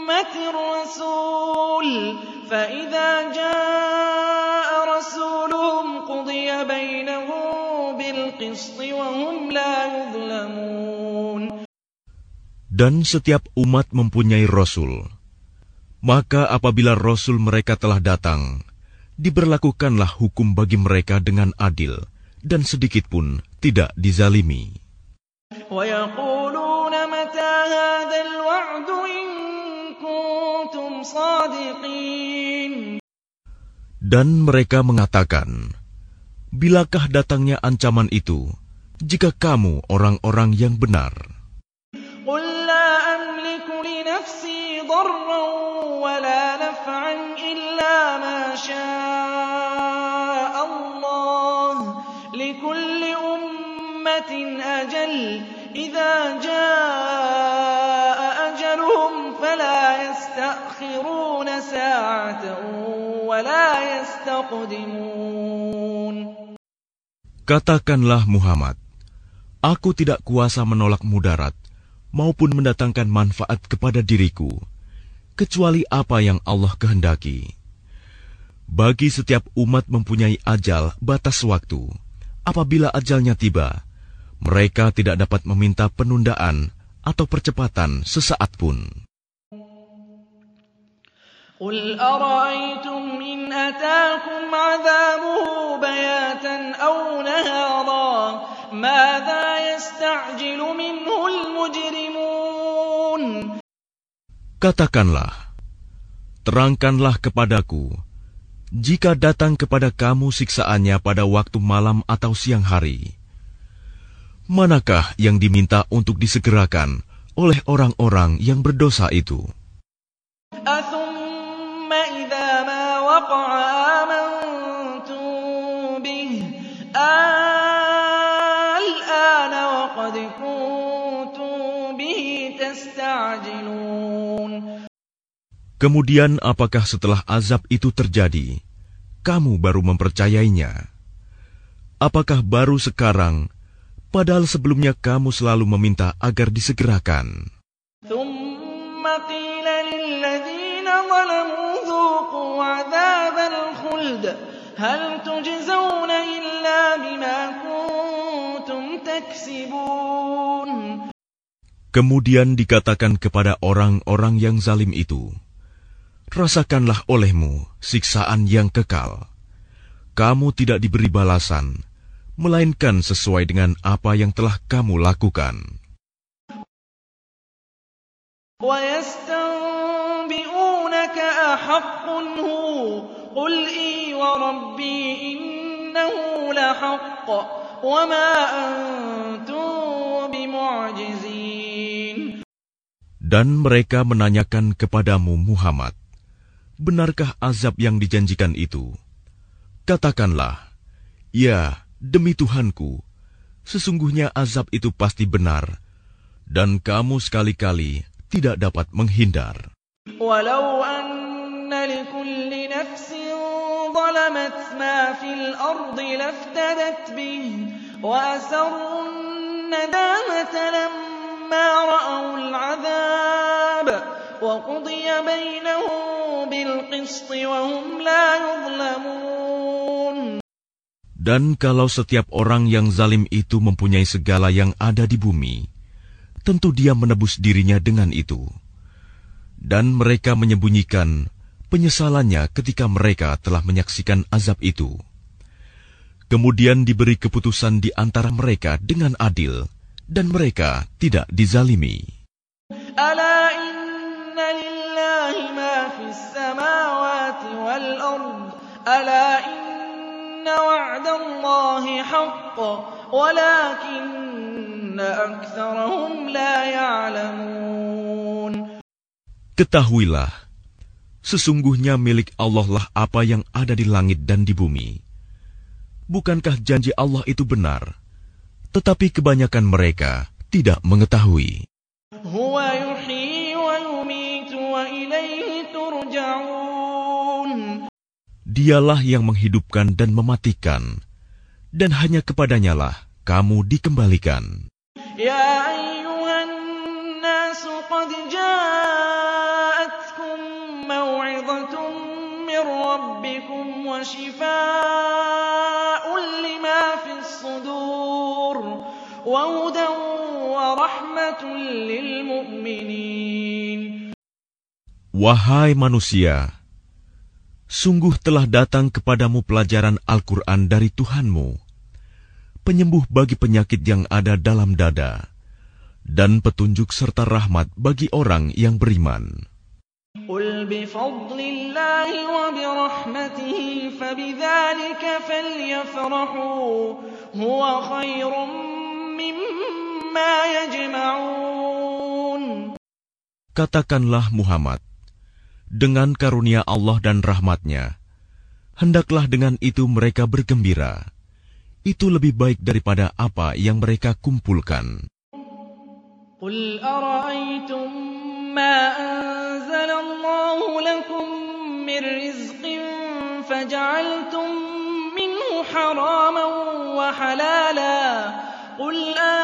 أمة رسول فإذا جاء رسولهم قضي بينهم بالقسط وهم لا يظلمون. Dan setiap umat mempunyai rasul. Maka apabila rasul mereka telah datang, diberlakukanlah hukum bagi mereka dengan adil dan sedikit pun tidak dizalimi. وَيَقُولُونَ مَتَى هَذَا الْوَعْدُ إِن كُنتُمْ صَادِقِينَ. Dan mereka mengatakan, bilakah datangnya ancaman itu, jika kamu orang-orang yang benar? قُل لَّا أَمْلِكُ لِنَفْسِي ضَرًّا وَلَا نَفْعًا إِلَّا مَا شَاءَ اللَّهُ لِكُلِّ أُمَّةٍ أَجَلٌ إِذَا جَاءَ أَجَلُهُمْ فَلَا يَسْتَأْخِرُونَ سَاعَةً وَلَا يَسْتَقْدِمُونَ. Katakanlah Muhammad, aku tidak kuasa menolak mudarat maupun mendatangkan manfaat kepada diriku, kecuali apa yang Allah kehendaki. Bagi setiap umat mempunyai ajal batas waktu. Apabila ajalnya tiba, mereka tidak dapat meminta penundaan atau percepatan sesaat pun. قُلْ أَرَأَيْتُمْ إِنْ أَتَاكُمْ عَذَابُهُ بَيَاتًا أَوْ نَهَارًا مَاذَا يَسْتَعْجِلُ مِنْهُ الْمُجْرِمُونَ. Katakanlah, terangkanlah kepadaku, jika datang kepada kamu siksaannya pada waktu malam atau siang hari, manakah yang diminta untuk disegerakan oleh orang-orang yang berdosa itu? أَثُمَّ إِذَا مَا وَقَعَ آمَنْتُمْ بِهِ الْآنَ وَقَدْ كُنْتُمْ بِهِ تَسْتَعْجِلُونَ. Kemudian apakah setelah azab itu terjadi, kamu baru mempercayainya? Apakah baru sekarang, padahal sebelumnya kamu selalu meminta agar disegerakan? ثُمَّ قِيلَ لِلَّذِينَ ظَلَمُوا ذُوقُوا عَذَابَ الْخُلْدِ هَلْ تُجْزَوْنَ إِلَّا بِمَا كُنتُمْ تَكْسِبُونَ. Kemudian dikatakan kepada orang-orang yang zalim itu, rasakanlah olehmu siksaan yang kekal. Kamu tidak diberi balasan, melainkan sesuai dengan apa yang telah kamu lakukan. وَيَسْتَنبِئُونَكَ أَحَقٌّ هُوَ قُلْ إِي وَرَبِّي إِنَّهُ لَحَقٌّ وَمَا أَنْتُمْ بِمُعْجِزِينَ. Dan mereka menanyakan kepadamu Muhammad, benarkah azab yang dijanjikan itu? Katakanlah, ya, demi Tuhanku, sesungguhnya azab itu pasti benar, dan kamu sekali-kali tidak dapat menghindar. وَلَوْ أَنَّ لِكُلِّ نَفْسٍ ظَلَمَتْ مَا فِي الْأَرْضِ لَافْتَدَتْ بِهِ وَأَسَرُّوا النَّدَامَةَ لَمَّا رَأَوُا الْعَذَابَ وَقُضِيَ بَيْنَهُم بِالْقِسْطِ وَهُمْ لَا يُظْلَمُونَ. Dan kalau setiap orang yang zalim itu mempunyai segala yang ada di bumi, tentu dia menebus dirinya dengan itu. Dan mereka menyembunyikan penyesalannya ketika mereka telah menyaksikan azab itu. Kemudian diberi keputusan di antara mereka dengan adil, dan mereka tidak dizalimi. Ala inna lillahi ma fis samawati wal ard. Ala inna wa'dallahi haqq, walakinna aktsarahum la ya'lamun. Ketahuilah, sesungguhnya milik Allah lah apa yang ada di langit dan di bumi. Bukankah janji Allah itu benar? Tetapi kebanyakan mereka tidak mengetahui. Huwa yuhyi wa yumitu wa ilaihi turja'un. Dialah yang menghidupkan dan mematikan, dan hanya kepadanyalah kamu dikembalikan. Ya ayyuhan nasu qad ja'at وشفاء لما في الصدور وهدى ورحمة للمؤمنين. Wahai manusia, sungguh telah datang kepadamu pelajaran Al-Quran dari Tuhanmu, penyembuh bagi penyakit yang ada dalam dada, dan petunjuk serta rahmat bagi orang yang beriman. قُلْ بِفَضْلِ اللَّهِ وَبِرَحْمَتِهِ فَبِذَلِكَ فَلْيَفْرَحُوا هُوَ خَيْرٌ مِّمَّا يَجْمَعُونَ. Katakanlah Muhammad, dengan karunia Allah dan rahmatnya, hendaklah dengan itu mereka bergembira. Itu lebih baik daripada apa yang mereka kumpulkan. قُلْ أَرَأَيْتُمْ مَا أَنزَلَ اللَّهُ لَكُم مِّن رِّزْقٍ فَجَعَلْتُم مِّنْهُ حَرَامًا وَحَلَالًا قُلْ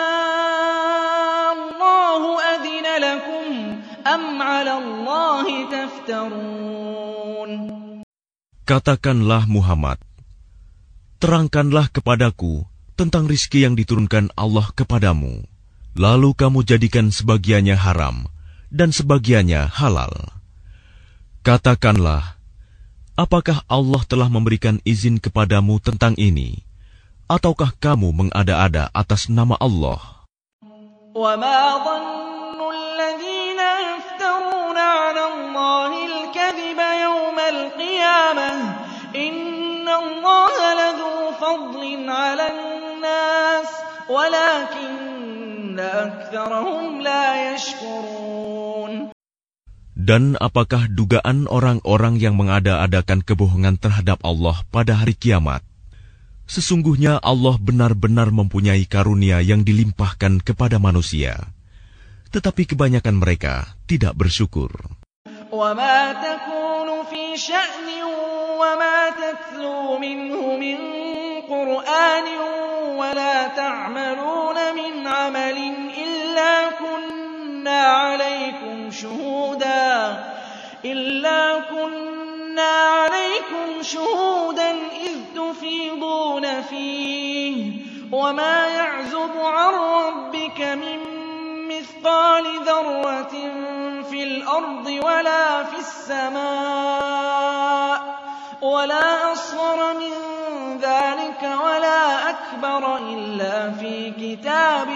آللَّهُ أَذِنَ لَكُمْ أَمْ عَلَى اللَّهِ تَفْتَرُونَ. Katakanlah Muhammad, terangkanlah kepadaku tentang rizki yang diturunkan Allah kepadamu, lalu kamu jadikan sebagiannya haram dan sebagiannya halal. Katakanlah, apakah Allah telah memberikan izin kepadamu tentang ini, ataukah kamu mengada-ada atas nama Allah? وَمَا ظَنُّ الَّذِينَ يَفْتَرُونَ عَلَى اللَّهِ الْكَذِبَ يَوْمَ الْقِيَامَةِ إِنَّ اللَّهَ لَذُو فَضْلٍ عَلَى النَّاسِ وَلَكِنَّ أَكْثَرَهُمْ لَا يَشْكُرُونَ. Dan apakah dugaan orang-orang yang mengada-adakan kebohongan terhadap Allah pada hari kiamat? Sesungguhnya Allah benar-benar mempunyai karunia yang dilimpahkan kepada manusia, tetapi kebanyakan mereka tidak bersyukur. وَمَا تَكُونُ فِي شَأْنٍ وَمَا تَتْلُو مِنْهُ مِنْ قُرْآنٍ وَلَا تَعْمَلُونَ مِنْ عَمَلٍ إِلَّا كُنَّا عَلَيْكُمْ شُهُودًا إِلَّا كُنَّا عَلَيْكُمْ شُهُودًا إِذْ تُفِيضُونَ فِيهِ وَمَا يَعْزُبُ عَنْ رَبِّكَ مِنْ مِثْقَالِ ذَرَّةٍ فِي الْأَرْضِ وَلَا فِي السَّمَاءِ وَلَا أَصْغَرَ مِنْ ذَلِكَ وَلَا أَكْبَرَ إِلَّا فِي كِتَابٍ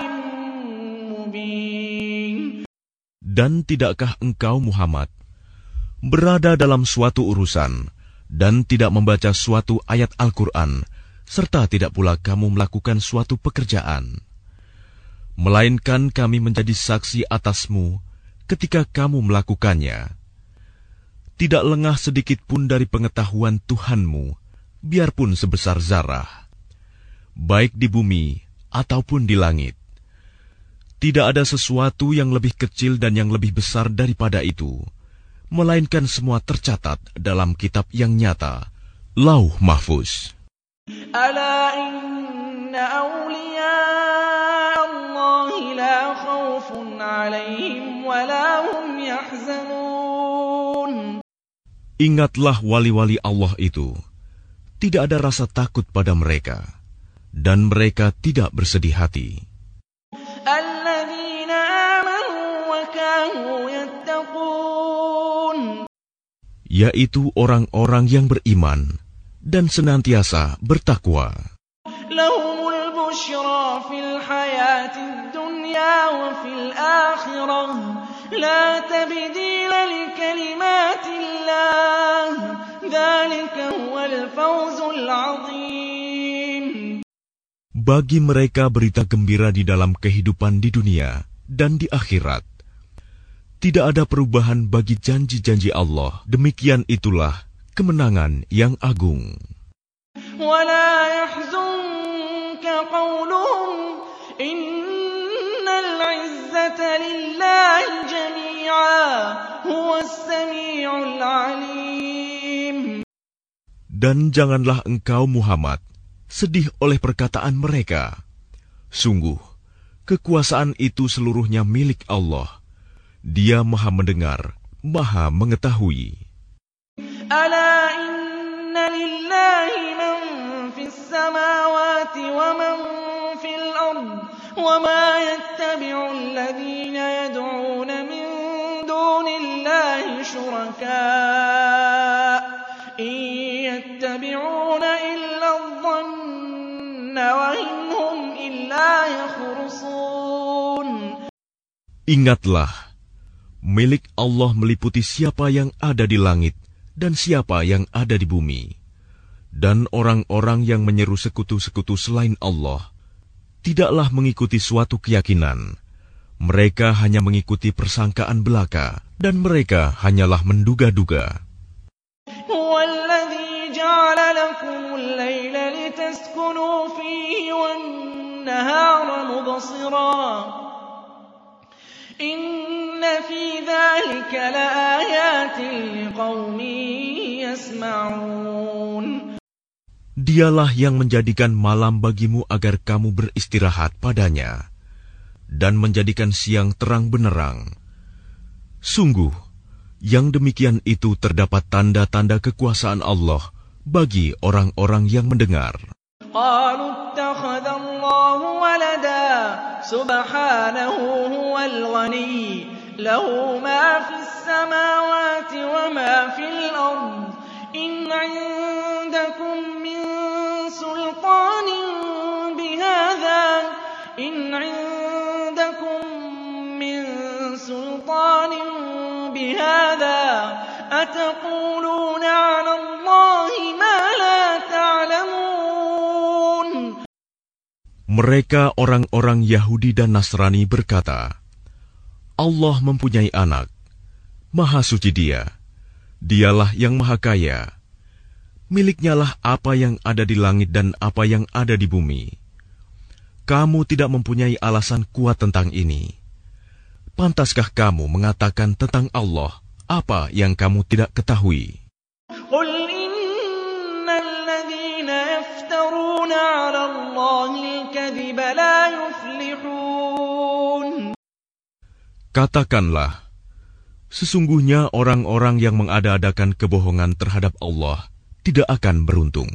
مُبِينٍ. Dan tidakkah engkau Muhammad berada dalam suatu urusan dan tidak membaca suatu ayat Al-Quran, serta tidak pula kamu melakukan suatu pekerjaan, melainkan kami menjadi saksi atasmu ketika kamu melakukannya. Tidak lengah sedikit pun dari pengetahuan Tuhanmu, biarpun sebesar zarah, baik di bumi ataupun di langit. Tidak ada sesuatu yang lebih kecil dan yang lebih besar daripada itu, melainkan semua tercatat dalam kitab yang nyata, Lauh Mahfuz. Ala inna awliya Allahi la khawfun alaihim wa la hum yahzanun. Ingatlah wali-wali Allah itu, tidak ada rasa takut pada mereka, dan mereka tidak bersedih hati. Alladzina amanu wa kanu yattaqun, yaitu orang-orang yang beriman dan senantiasa bertakwa. Lahumul bushra fil hayatid dunya wa fil akhirah la tabdila li kalimatillah dzalika huwal fawzul 'adzim. Bagi mereka berita gembira di dalam kehidupan di dunia dan di akhirat. Tidak ada perubahan bagi janji-janji Allah. Demikian itulah kemenangan yang agung. وَلَا يَحْزُنكَ قَوْلُهُمْ إِنَّ الْعِزَّةَ لِلَّهِ جَمِيعًا هُوَ السَّمِيعُ الْعَلِيمُ. Dan janganlah engkau Muhammad sedih oleh perkataan mereka. Sungguh, kekuasaan itu seluruhnya milik Allah. Dia Maha mendengar, Maha mengetahui. Ala inna لله من في السماوات ومن في الأرض وما يتبع الذين يدعون من دون الله شركاء إن يتبعون إلا الظن وإن هم إلا يخرصون. Ingatlah, milik Allah meliputi siapa yang ada di langit dan siapa yang ada di bumi. Dan orang-orang yang menyeru sekutu-sekutu selain Allah tidaklah mengikuti suatu keyakinan. Mereka hanya mengikuti persangkaan belaka, dan mereka hanyalah menduga-duga. Huwallazi ja'ala lakumul laila litaskunu fihi wan nahara mubsira. Inna fi dzalika laayatin liqaumin yasma'un. Dialah yang menjadikan malam bagimu agar kamu beristirahat padanya, dan menjadikan siang terang benderang. Sungguh, yang demikian itu terdapat tanda-tanda kekuasaan Allah bagi orang-orang yang mendengar. Qalu ittakhadallahu walada subhanahu huwal ghani lahu ma fis samawati wa ma fil ard in 'indakum min sultanin bihadza in 'indakum min sultanin bihadza ataquluna 'ala Allahi ma la ta'lamun. Mereka orang-orang Yahudi dan Nasrani berkata, Allah mempunyai anak, Maha Suci Dia, Dialah yang Maha Kaya. Miliknyalah apa yang ada di langit dan apa yang ada di bumi. Kamu tidak mempunyai alasan kuat tentang ini. Pantaskah kamu mengatakan tentang Allah apa yang kamu tidak ketahui? Qul innal ladzina yaftaruna 'ala Allahil kadhiba la yuflihun. Katakanlah, sesungguhnya orang-orang yang mengada-adakan kebohongan terhadap Allah tidak akan beruntung.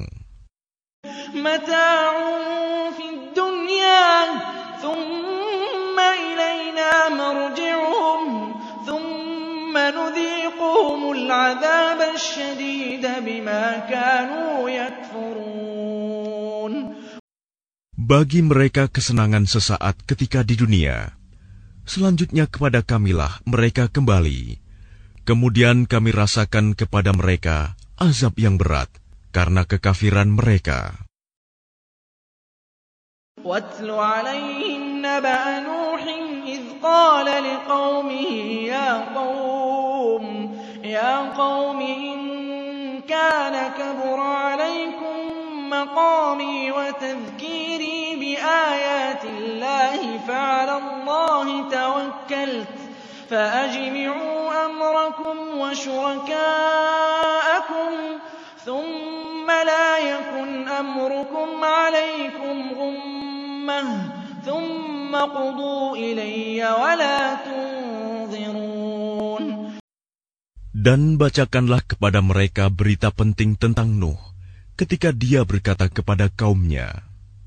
Mata'un fid dunya thumma ilayna marji'uhum thumma nudhiquhumul 'adzaba asyadida bima kanu yakfurun. Bagi mereka kesenangan sesaat ketika di dunia, selanjutnya kepada Kamilah mereka kembali. Kemudian kami rasakan kepada mereka azab yang berat karena kekafiran mereka. وَاتْلُ عَلَيْهِمْ نَبَأَ نُوحٍ إِذْ قَالَ لِقَوْمِهِ يَا قَوْمِ يَا قَوْمِ إِنْ كَانَ كَبُرَ عَلَيْكُمْ مَقَامِي وَتَذْكِيرِي بِآيَاتِ اللَّهِ فَعَلَى اللَّهِ تَوَكَّلْتُ فَأَجْمِعُوا أَمْرَكُمْ وَشُرَكَاءَكُمْ ثُمَّ لَا يَكُنْ أَمْرُكُمْ عَلَيْكُمْ غُمَّةً ثُمَّ قُضُوا إِلَيَّ وَلَا تُنظِرُونَ. Dan bacakanlah kepada mereka berita penting tentang Nuh ketika dia berkata kepada kaumnya,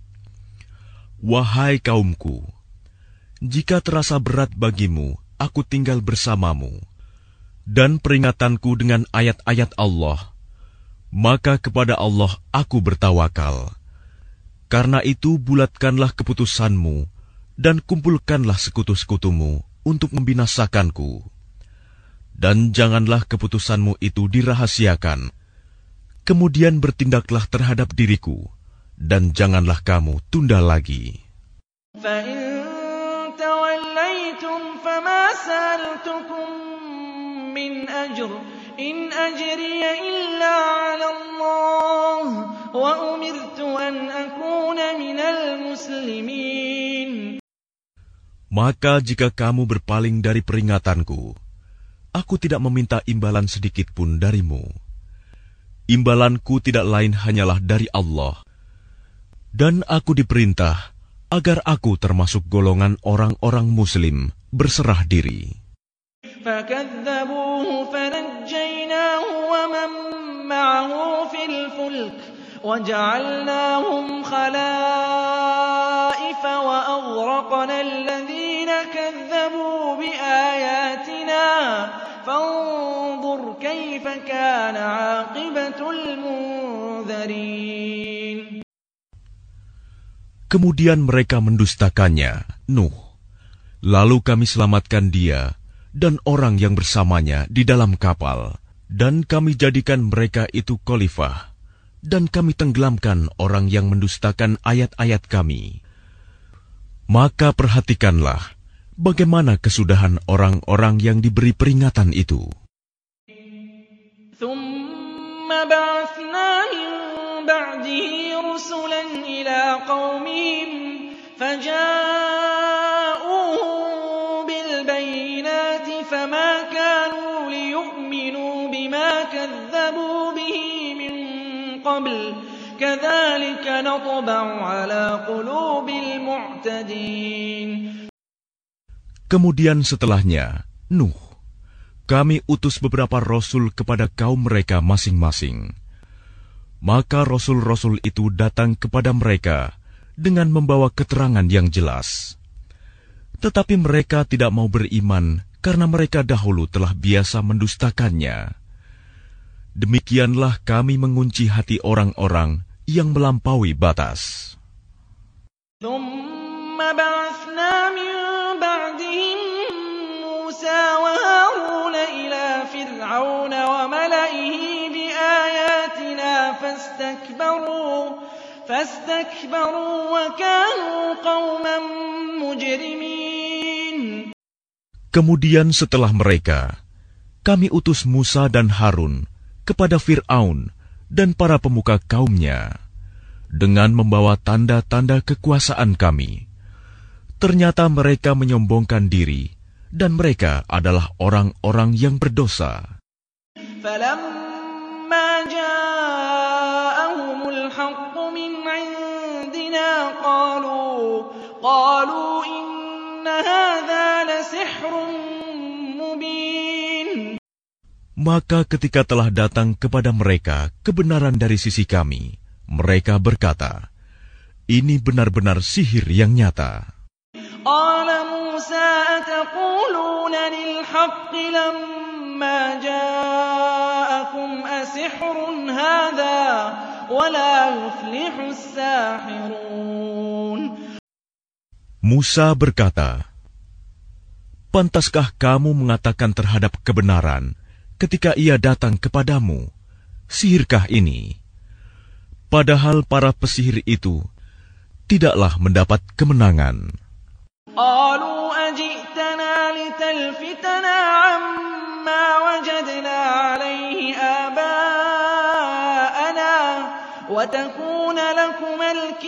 Wahai kaumku, jika terasa berat bagimu, aku tinggal bersamamu, dan peringatanku dengan ayat-ayat Allah, maka kepada Allah aku bertawakal. Karena itu bulatkanlah keputusanmu, dan kumpulkanlah sekutu-sekutumu untuk membinasakanku. Dan janganlah keputusanmu itu dirahasiakan. Kemudian bertindaklah terhadap diriku, dan janganlah kamu tunda lagi. فَمَا سَأَلْتُكُم مِّنْ أَجْرٍ إِنْ أَجْرِيَ إِلَّا عَلَى اللَّهِ وَأُمِرْتُ أَنْ أَكُونَ مِنَ الْمُسْلِمِينَ. Maka jika kamu berpaling dari peringatanku, aku tidak meminta imbalan sedikit pun darimu. Imbalanku tidak lain hanyalah dari Allah. Dan aku diperintah agar aku termasuk golongan orang-orang Muslim berserah diri. فَكَذَّبُوهُ فَنَجَّيْنَاهُ وَمَن معه في الفلك وجعلناهم خلائف وأغرقنا الذين كذبوا بآياتنا فانظر كيف كان عاقبة المنذرين. Kemudian mereka mendustakannya, Nuh. Lalu kami selamatkan dia dan orang yang bersamanya di dalam kapal, dan kami jadikan mereka itu khalifah, dan kami tenggelamkan orang yang mendustakan ayat-ayat kami. Maka perhatikanlah bagaimana kesudahan orang-orang yang diberi peringatan itu. ثم بعثنا من بعده رسلا إلى قومهم فجاءوهم بالبينات فما كانوا ليؤمنوا بما كذبوا به من قبل كذلك نطبع على قلوب المعتدين. Kemudian setelahnya, Nuh, kami utus beberapa rasul kepada kaum mereka masing-masing. Maka rasul-rasul itu datang kepada mereka dengan membawa keterangan yang jelas. Tetapi mereka tidak mau beriman karena mereka dahulu telah biasa mendustakannya. Demikianlah kami mengunci hati orang-orang yang melampaui batas. ثم بعثنا من بعدهم موسى وهارون إلى فرعون وملئه بآياتنا فاستكبروا فاستكبروا وكانوا قوما مجرمين. Kemudian setelah mereka, kami utus Musa dan Harun kepada Fir'aun dan para pemuka kaumnya dengan membawa tanda-tanda kekuasaan kami. Ternyata mereka menyombongkan diri, dan mereka adalah orang-orang yang berdosa. فَلَمَّا جَاءَهُمُ الْحَقُّ مِنْ عِنْدِنَا قَالُوا قَالُوا إِنَّ هَذَا لَسِحْرٌ مُبِينٌ. Maka ketika telah datang kepada mereka kebenaran dari sisi kami, mereka berkata, ini benar-benar sihir yang nyata. قال موسى أتقولون للحق لما جاءكم أسحر هذا ولا يفلح الساحرون. Musa berkata, pantaskah kamu mengatakan terhadap kebenaran ketika ia datang kepadamu, sihirkah ini? Padahal para pesihir itu tidaklah mendapat kemenangan. قالوا أجئتنا لتلفتنا عما وجدنا عليه آباءنا وتكون لكما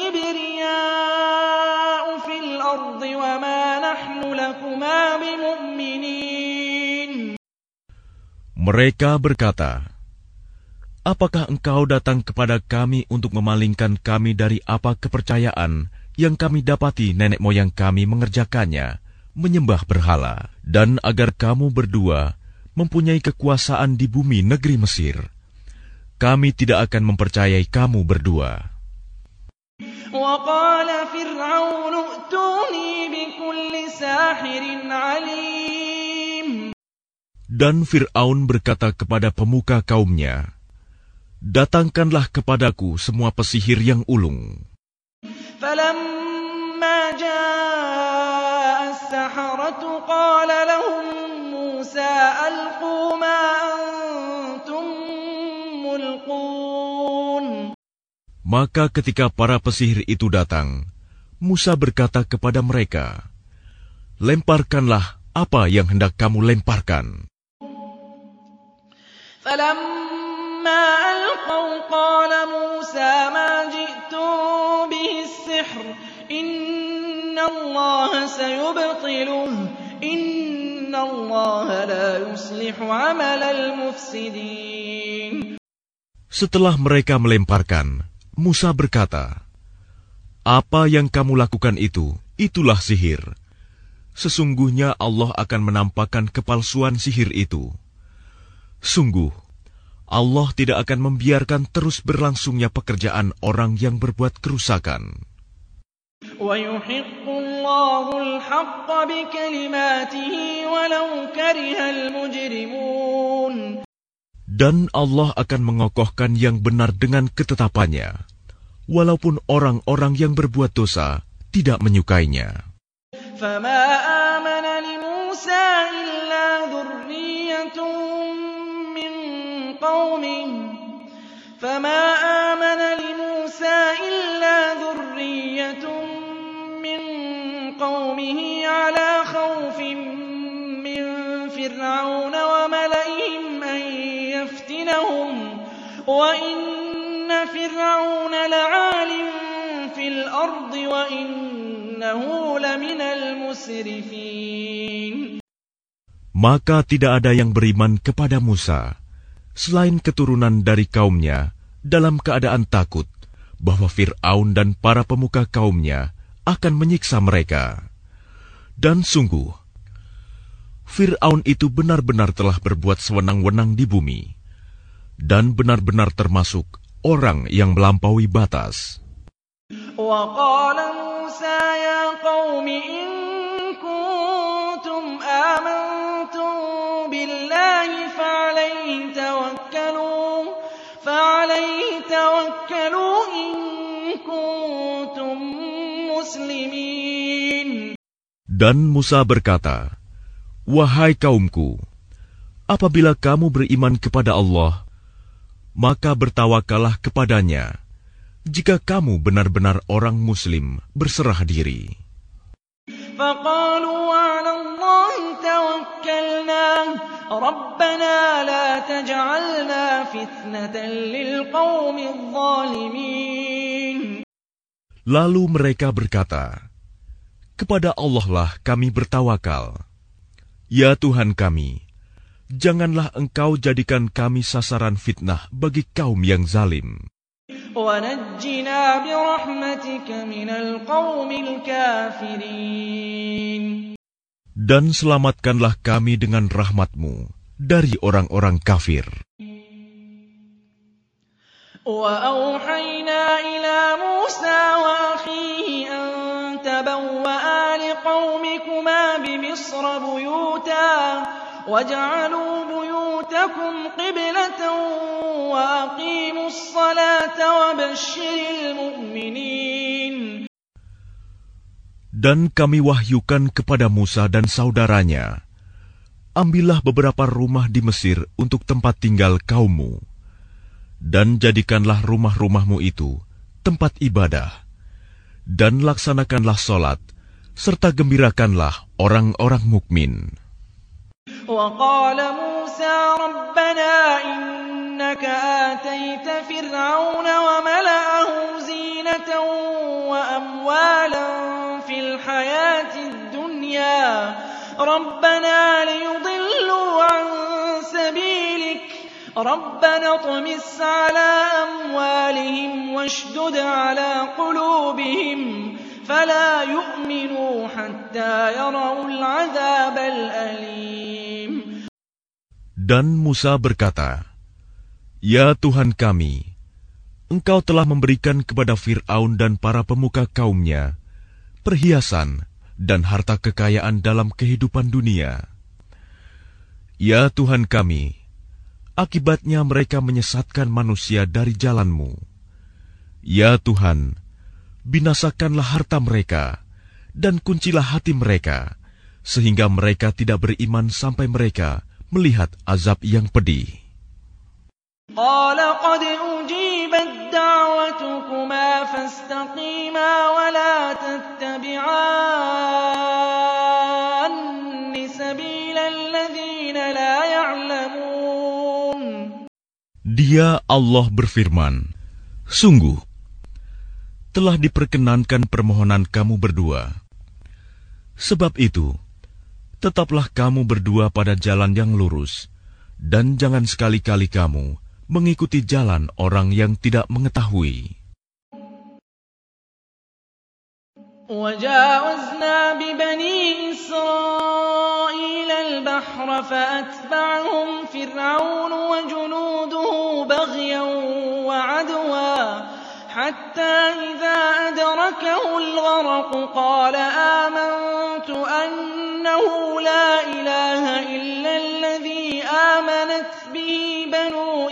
الكبرياء في الأرض وما نحن لكما بمؤمنين. Mereka berkata, apakah engkau datang kepada kami untuk memalingkan kami dari apa kepercayaan yang kami dapati nenek moyang kami mengerjakannya, menyembah berhala, dan agar kamu berdua mempunyai kekuasaan di bumi negeri Mesir? Kami tidak akan mempercayai kamu berdua. وقال فرعون ائتوني بكل ساحر عليم. Dan Fir'aun berkata kepada pemuka kaumnya, datangkanlah kepadaku semua pesihir yang ulung. فلما جاء السحرة قال لهم موسى ألقوا ما أنتم ملقون. Maka ketika para pesihir itu datang, Musa berkata kepada mereka, lemparkanlah apa yang hendak kamu lemparkan. فلما ألقوا قال موسى ما جئتم به السحر إن الله سيبطله إن الله لا يصلح عمل المفسدين. Setelah mereka melemparkan, Musa berkata, apa yang kamu lakukan itu, itulah sihir. Sesungguhnya Allah akan menampakkan kepalsuan sihir itu. Sungguh, Allah tidak akan membiarkan terus berlangsungnya pekerjaan orang yang berbuat kerusakan. وَيُحِقُّ اللَّهُ الْحَقَّ بِكَلِمَاتِهِ وَلَوْ كَرِهَ الْمُجْرِمُونَ. Dan Allah akan mengokohkan yang benar dengan ketetapannya, walaupun orang-orang yang berbuat dosa tidak menyukainya. فَمَا آمَنَ لِمُوسَى إِلَّا ذُرِّيَّةٌ مِّن قَوْمِهِ فَمَا آمَنَ لِمُوسَى إِلَّا ذُرِّيَّةٌ مِّن قَوْمِهِ عَلَى خَوْفٍ مِّن فِرْعَوْنَ وَمَلَئِهِمْ أَن يَفْتِنَهُمْ وَإِنَّ فِرْعَوْنَ لَعَالٍ فِي الْأَرْضِ وَإِنَّهُ لَمِنَ الْمُسْرِفِينَ. Maka tidak ada yang beriman kepada Musa selain keturunan dari kaumnya dalam keadaan takut bahwa Fir'aun dan para pemuka kaumnya akan menyiksa mereka. Dan sungguh, Fir'aun itu benar-benar telah berbuat sewenang-wenang di bumi, dan benar-benar termasuk orang yang melampaui batas. وَقَالَ مُوسَى يَا قَوْمِ إِن كُنتُمْ آمَنتُم بِاللَّهِ فَعَلَيْهِ تَوَكَّلُوا فَعَلَيْهِ تَوَكَّلُوا إِن كُنتُم مُّسْلِمِينَ. Dan Musa berkata, "Wahai kaumku, apabila kamu beriman kepada Allah, maka bertawakallah kepadanya, jika kamu benar-benar orang Muslim berserah diri." فَقَالُوا عَلَى اللَّهِ تَوَكَّلْنَا رَبَّنَا لَا تَجْعَلْنَا فِتْنَةً لِلْقَوْمِ الظَّالِمِينَ. Lalu mereka berkata, "Kepada Allah lah kami bertawakal. Ya Tuhan kami, janganlah Engkau jadikan kami sasaran fitnah bagi kaum yang zalim. وَنَجِّنَا بِرَحْمَتِكَ مِنَ الْقَوْمِ الْكَافِرِينَ. Dan selamatkanlah kami dengan rahmat-Mu dari orang-orang kafir." وَأَوْحَيْنَا إِلَى مُوسَى وَأَخِيهِ أَن تَبَوَّآ لِقَوْمِكُمَا بِمِصْرَ بُيُوتًا وَاجْعَلُوا بُيُوتَكُمْ قِبْلَةً وَأَقِيمُوا الصَّلَاةَ وَبَشِّرِ الْمُؤْمِنِينَ. Dan kami wahyukan kepada Musa dan saudaranya, "Ambillah beberapa rumah di Mesir untuk tempat tinggal kaummu, dan jadikanlah rumah-rumahmu itu tempat ibadah, dan laksanakanlah solat, serta gembirakanlah orang-orang mukmin." وَقَالَ مُوسَى رَبَّنَا إِنَّكَ آتَيْتَ فِرْعَوْنَ وَمَلَأَهُ زِينَةً وَأَمْوَالًا فِي الْحَيَاةِ الدُّنْيَا رَبَّنَا لِيُضِلُّوا عَن سَبِيلِكَ رَبَّنَا اطْمِسْ عَلَىٰ أَمْوَالِهِمْ وَاشْدُدْ عَلَىٰ قُلُوبِهِمْ فَلَا يُؤْمِنُوا حَتَّىٰ يَرَوُا الْعَذَابَ الْأَلِيمَ. Dan Musa berkata, "Ya Tuhan kami, Engkau telah memberikan kepada Fir'aun dan para pemuka kaumnya perhiasan dan harta kekayaan dalam kehidupan dunia. Ya Tuhan kami, akibatnya mereka menyesatkan manusia dari jalan-Mu. Ya Tuhan, binasakanlah harta mereka dan kuncilah hati mereka, sehingga mereka tidak beriman sampai mereka melihat azab yang pedih." قَالَ قَدْ أُجِيبَتْ دَعْوَتُكُمَا فَاسْتَقِيمَا وَلَا تَتَّبِعَانِّ سَبِيلَ الَّذِينَ لَا يَعْلَمُونَ. Dia Allah berfirman, "Sungguh, telah diperkenankan permohonan kamu berdua. Sebab itu, tetaplah kamu berdua pada jalan yang lurus, dan jangan sekali-kali kamu mengikuti jalan orang yang tidak mengetahui." وَجَاوَزْنَا بِبَنِي إِسْرَائِيلَ الْبَحْرَ فَأَتْبَعَهُمْ فِرْعَوْنُ وَجُنُودُهُ حتى إذا أدركه الغرق قال آمنت أنه لا إله إلا الذي آمنت به بنو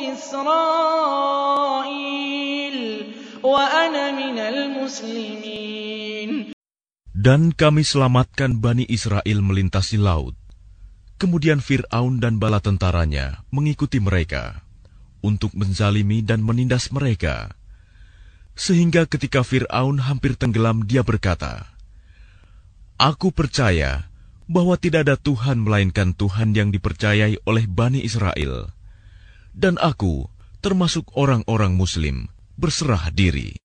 إسرائيل وأنا من المسلمين. Dan kami selamatkan Bani Israel melintasi laut. Kemudian Fir'aun dan bala tentaranya mengikuti mereka untuk menzalimi dan menindas mereka. Sehingga ketika Fir'aun hampir tenggelam, dia berkata, "Aku percaya bahwa tidak ada Tuhan melainkan Tuhan yang dipercayai oleh Bani Israel. Dan aku termasuk orang-orang Muslim berserah diri."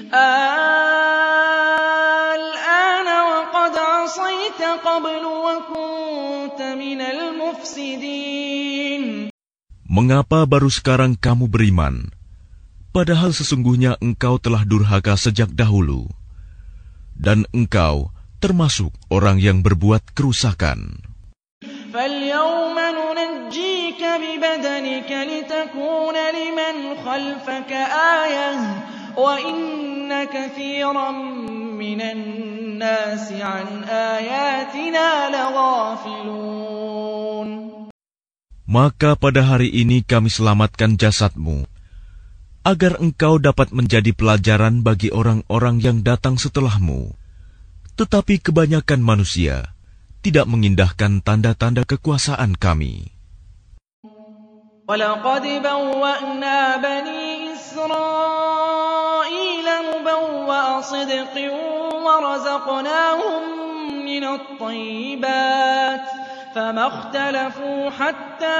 الآن وقد عصيت قبل وكنت من المفسدين. Mengapa baru sekarang kamu beriman, padahal sesungguhnya engkau telah durhaka sejak dahulu, dan engkau termasuk orang yang berbuat kerusakan. فَالْيَوْمَ نُنَجِّيكَ بِبَدَنِكَ لِتَكُونَ لِمَنْ خَلْفَكَ آيَةً وَإِنَّ كَثِيرًا مِنَ النَّاسِ عَنْ آيَاتِنَا لَغَافِلُونَ. Maka pada hari ini kami selamatkan jasadmu, agar engkau dapat menjadi pelajaran bagi orang-orang yang datang setelahmu. Tetapi kebanyakan manusia tidak mengindahkan tanda-tanda kekuasaan kami. وَلَقَدْ بَوَّأْنَا بَنِي إِسْرَائِيلَ مُبَوَّأَ صِدْقٍ وَرَزَقْنَاهُمْ مِنَ الطَّيِّبَاتِ فَمَا اخْتَلَفُوا حَتَّى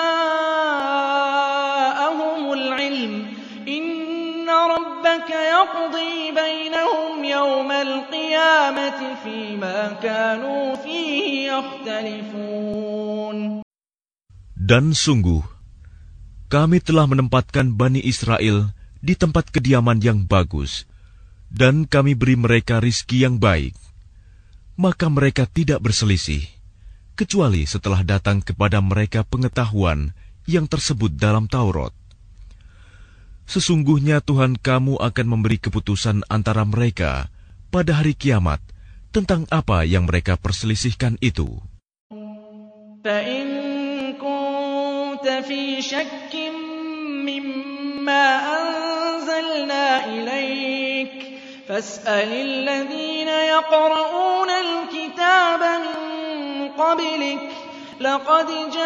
جَاءَهُمُ الْعِلْمُ إِنَّ رَبَّكَ يَقْضِي بَيْنَهُمْ يَوْمَ الْقِيَامَةِ فِيمَا كَانُوا فِيهِ يَخْتَلِفُونَ. Dan sungguh, kami telah menempatkan Bani Israel di tempat kediaman yang bagus, dan kami beri mereka rizki yang baik. Maka mereka tidak berselisih, kecuali setelah datang kepada mereka pengetahuan yang tersebut dalam Taurat. Sesungguhnya Tuhan kamu akan memberi keputusan antara mereka pada hari kiamat tentang apa yang mereka perselisihkan itu. فَإِن كُنتَ فِي شَكٍّ مِّمَّا أَنزَلْنَا إِلَيْكَ فَاسْأَلِ الَّذِينَ يَقْرَؤُونَ الْكِتَابَ مِن قَبْلِكَ لَقَدْ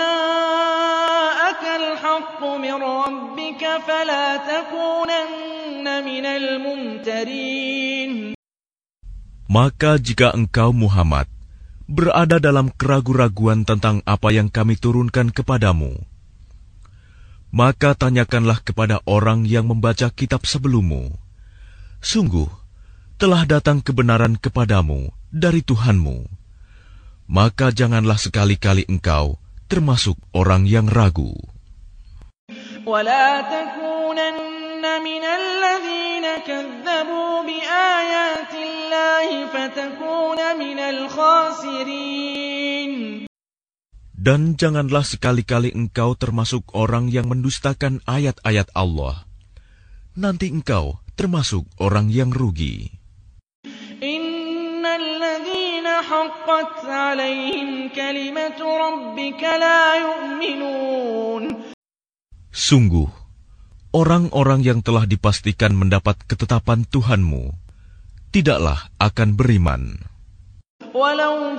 جَاءَكَ الْحَقُّ مِن رَّبِّكَ فَلَا تَكُونَنَّ مِنَ الْمُمْتَرِينَ. Maka jika engkau Muhammad berada dalam keraguan-raguan tentang apa yang kami turunkan kepadamu, maka tanyakanlah kepada orang yang membaca kitab sebelummu. Sungguh, telah datang kebenaran kepadamu dari Tuhanmu. Maka janganlah sekali-kali engkau termasuk orang yang ragu. وَلَا تَكُونَنَّ مِنَ الَّذِينَ كَذَّبُوا بِآيَاتِ اللَّهِ فَتَكُونَ مِنَ الْخَاسِرِينَ. Dan janganlah sekali-kali engkau termasuk orang yang mendustakan ayat-ayat Allah. Nanti engkau termasuk orang yang rugi. إِنَّ الَّذِينَ حَقَّتْ عَلَيْهِمْ كَلِمَةُ رَبِّكَ لَا يُؤْمِنُونَ. Sungguh, orang-orang yang telah dipastikan mendapat ketetapan Tuhanmu tidaklah akan beriman. وَلَوْ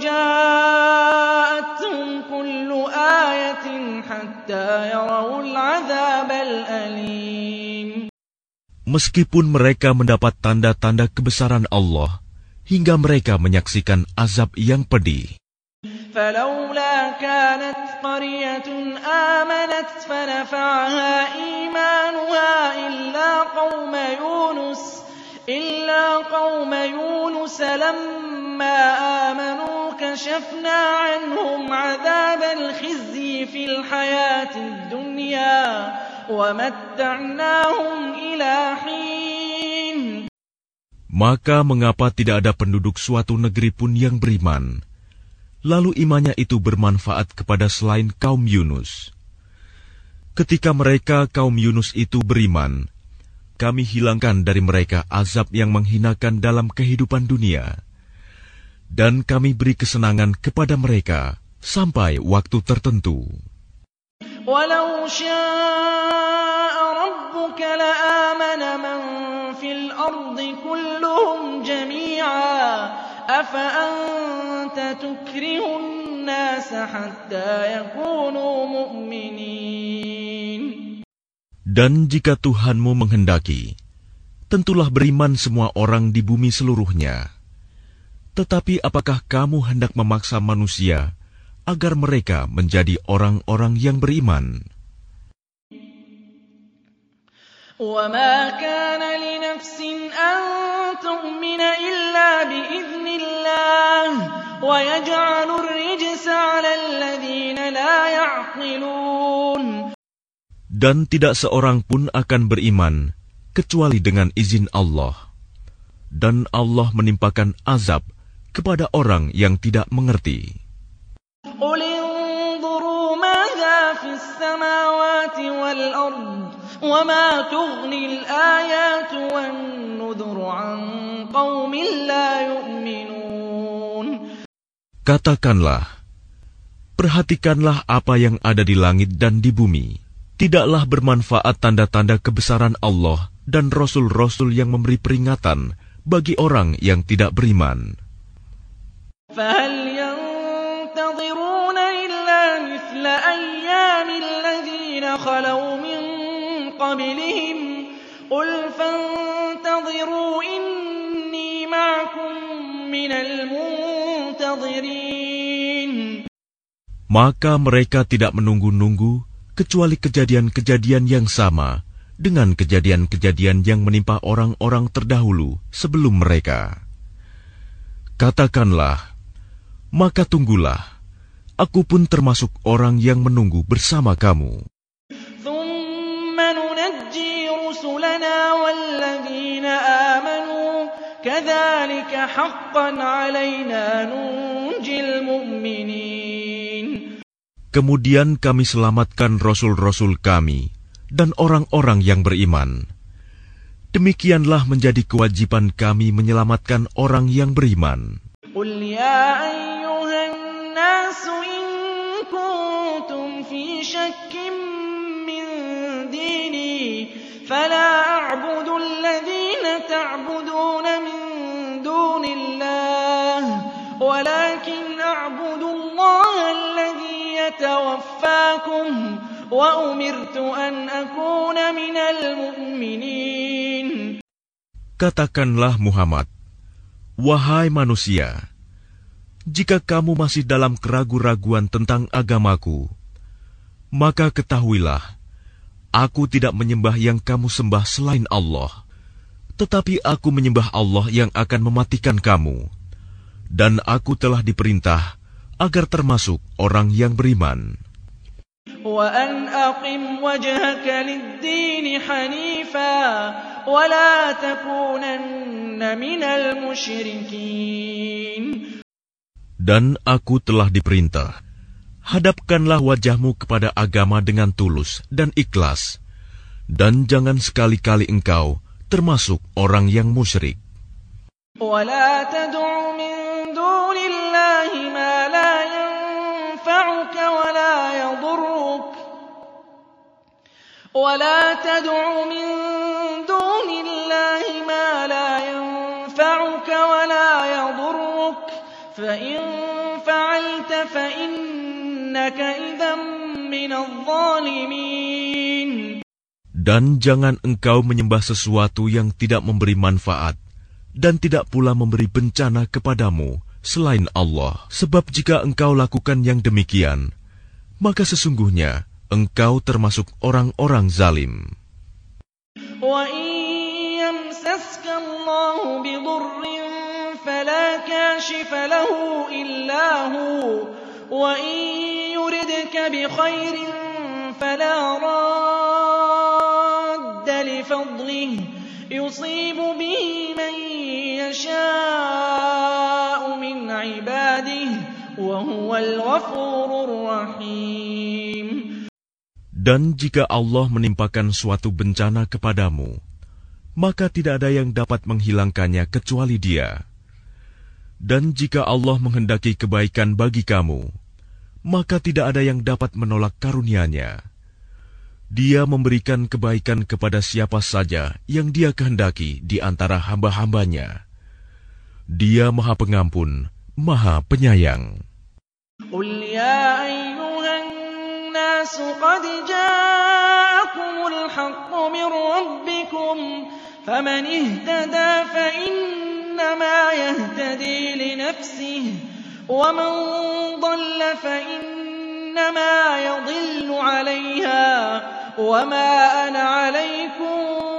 جَاءَتْهُمْ كُلُّ آيَةٍ حَتَّى يَرَوُا الْعَذَابَ الْأَلِيمَ. Meskipun mereka mendapat tanda-tanda kebesaran Allah hingga mereka menyaksikan azab yang pedih. فَلَوْلَا كَانَتْ قَرْيَةٌ آمَنَتْ فَنَفَعَهَا إِيمَانُهَا إِلَّا قَوْمَ يُونُسَ إِلَّا قَوْمَ يُونُسَ لَمَّا آمَنُوا كَشَفْنَا عَنْهُمْ عَذَابَ الْخِزْيِ فِي الْحَيَاةِ الدُّنْيَا وَمَتَّعْنَاهُمْ إِلَى حِينٍ. Maka mengapa tidak ada penduduk suatu negeri pun yang beriman, lalu imannya itu bermanfaat kepada selain kaum Yunus? Ketika mereka kaum Yunus itu beriman, kami hilangkan dari mereka azab yang menghinakan dalam kehidupan dunia. Dan kami beri kesenangan kepada mereka sampai waktu tertentu. Walau syaa rabbuka la'amana man fil ardi kulluhum jami'a afa anta tukrihun nasa hatta yakunu mu'minin. Dan jika Tuhanmu menghendaki, tentulah beriman semua orang di bumi seluruhnya. Tetapi apakah kamu hendak memaksa manusia agar mereka menjadi orang-orang yang beriman? وَمَا كَانَ لِنَفْسٍ أَن تُؤْمِنَ إِلَّا بِإِذْنِ اللَّهِ وَيَجْعَلُ الرِّجْسَ عَلَى الَّذِينَ لَا يَعْقِلُونَ. Dan tidak seorang pun akan beriman kecuali dengan izin Allah. Dan Allah menimpakan azab kepada orang yang tidak mengerti. قُلِ انظُرُوا مَاذَا فِي السَّمَاوَاتِ وَالْأَرْضِ وَمَا تُغْنِي الْآيَاتُ وَالنُّذُرُ عَن قَوْمٍ لَّا يُؤْمِنُونَ. Katakanlah, perhatikanlah apa yang ada di langit dan di bumi. Tidaklah bermanfaat tanda-tanda kebesaran Allah dan rasul-rasul yang memberi peringatan bagi orang yang tidak beriman. فَهَلْ يَنتَظِرُونَ إِلَّا مِثْلَ أَيَّامِ الَّذِينَ خَلَوْا مِن قَبْلِهِمْ قُلْ فَانتَظِرُوا إِنِّي مَعَكُم مِّنَ الْمُنتَظِرِينَ. Maka mereka tidak menunggu-nunggu kecuali kejadian-kejadian yang sama dengan kejadian-kejadian yang menimpa orang-orang terdahulu sebelum mereka. Katakanlah, maka tunggulah, aku pun termasuk orang yang menunggu bersama kamu. ثُمَّ نُنَجِّي رُسُلَنَا وَالَّذِينَ آمَنُوا كَذَلِكَ حَقًّا عَلَيْنَا نُنْجِي الْمُؤْمِنِينَ. Kemudian kami selamatkan rasul-rasul kami dan orang-orang yang beriman. Demikianlah menjadi kewajiban kami menyelamatkan orang yang beriman. قُلْ يَا أَيُّهَا النَّاسُ إِن كُنتُمْ فِي شَكٍّ مِّن دِينِي فَلَا أَعْبُدُ الَّذِينَ تَعْبُدُونَ مِن دُونِ اللَّهِ وَلَكِنْ أَعْبُدُ اللَّهَ الَّذِي يَتَوَفَّاكُمْ وَأُمِرْتُ أَنْ أَكُونَ مِنَ الْمُؤْمِنِينَ. Katakanlah Muhammad, wahai manusia, jika kamu masih dalam keraguan-raguan tentang agamaku, maka ketahuilah, aku tidak menyembah yang kamu sembah selain Allah, tetapi aku menyembah Allah yang akan mematikan kamu, dan aku telah diperintah agar termasuk orang yang beriman. وَأَنْ أَقِمْ وَجْهَكَ لِلدِّينِ حَنِيفًا وَلَا تَكُونَنَّ مِنَ الْمُشْرِكِينَ. Dan aku telah diperintah, hadapkanlah wajahmu kepada agama dengan tulus dan ikhlas, dan jangan sekali-kali engkau termasuk orang yang musyrik. وَلَا تَدْعُ مِن دُونِ اللَّهِ مَا لَا يَنفَعُكَ وَلَا يَضُرُّكَ وَلَا تَدْعُ مِن دُونِ اللَّهِ مَا لَا يَنفَعُكَ وَلَا يَضُرُّكَ فَإِن فَعَلْتَ فَإِنَّكَ إِذًا مِّنَ الظَّالِمِينَ. Dan jangan engkau menyembah sesuatu yang tidak memberi manfaat dan tidak pula memberi bencana kepadamu selain Allah. Sebab jika engkau lakukan yang demikian, maka sesungguhnya engkau termasuk orang-orang zalim. وَإِن يَمْسَسْكَ اللَّهُ بِضُرٍّ فَلَا كَاشِفَ لَهُ إِلَّا هُوَ وَإِن يُرِدْكَ بِخَيْرٍ فَلَا رَادَّ لِفَضْلِهِ يُصِيبُ بِهِ مَن يَشَاءُ مِنْ عِبَادِهِ وَهُوَ الْغَفُورُ الرَّحِيمُ. Dan jika Allah menimpakan suatu bencana kepadamu, maka tidak ada yang dapat menghilangkannya kecuali Dia. Dan jika Allah menghendaki kebaikan bagi kamu, maka tidak ada yang dapat menolak karunia-Nya. Dia memberikan kebaikan kepada siapa saja yang Dia kehendaki di antara hamba-hambanya. Dia Maha Pengampun, Maha Penyayang. قل يا أيها الناس قد جاءكم الحق من ربكم فمن اهتدى فإنما يهتدي لنفسه ومن ضل فإنما يضل عليها وما أنا عليكم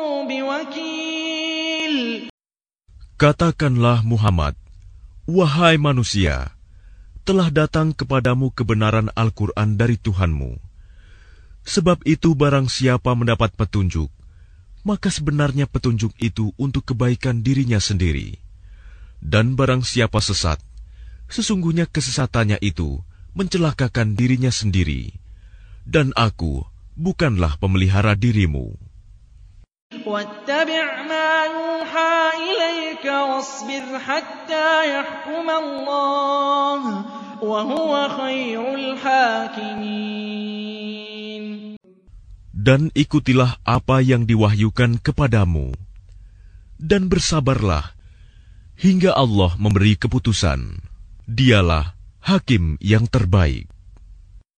بوكيل. Katakanlah Muhammad, wahai manusia, telah datang kepadamu kebenaran Al-Quran dari Tuhanmu. Sebab itu barang siapa mendapat petunjuk, maka sebenarnya petunjuk itu untuk kebaikan dirinya sendiri. Dan barang siapa sesat, sesungguhnya kesesatannya itu mencelakakan dirinya sendiri. Dan aku bukanlah pemelihara dirimu. واتبع ما يوحى إليك واصبر حتى يحكم الله وهو خير الحاكمين. Dan ikutilah apa yang diwahyukan kepadamu, dan bersabarlah hingga Allah memberi keputusan. Dialah hakim yang terbaik.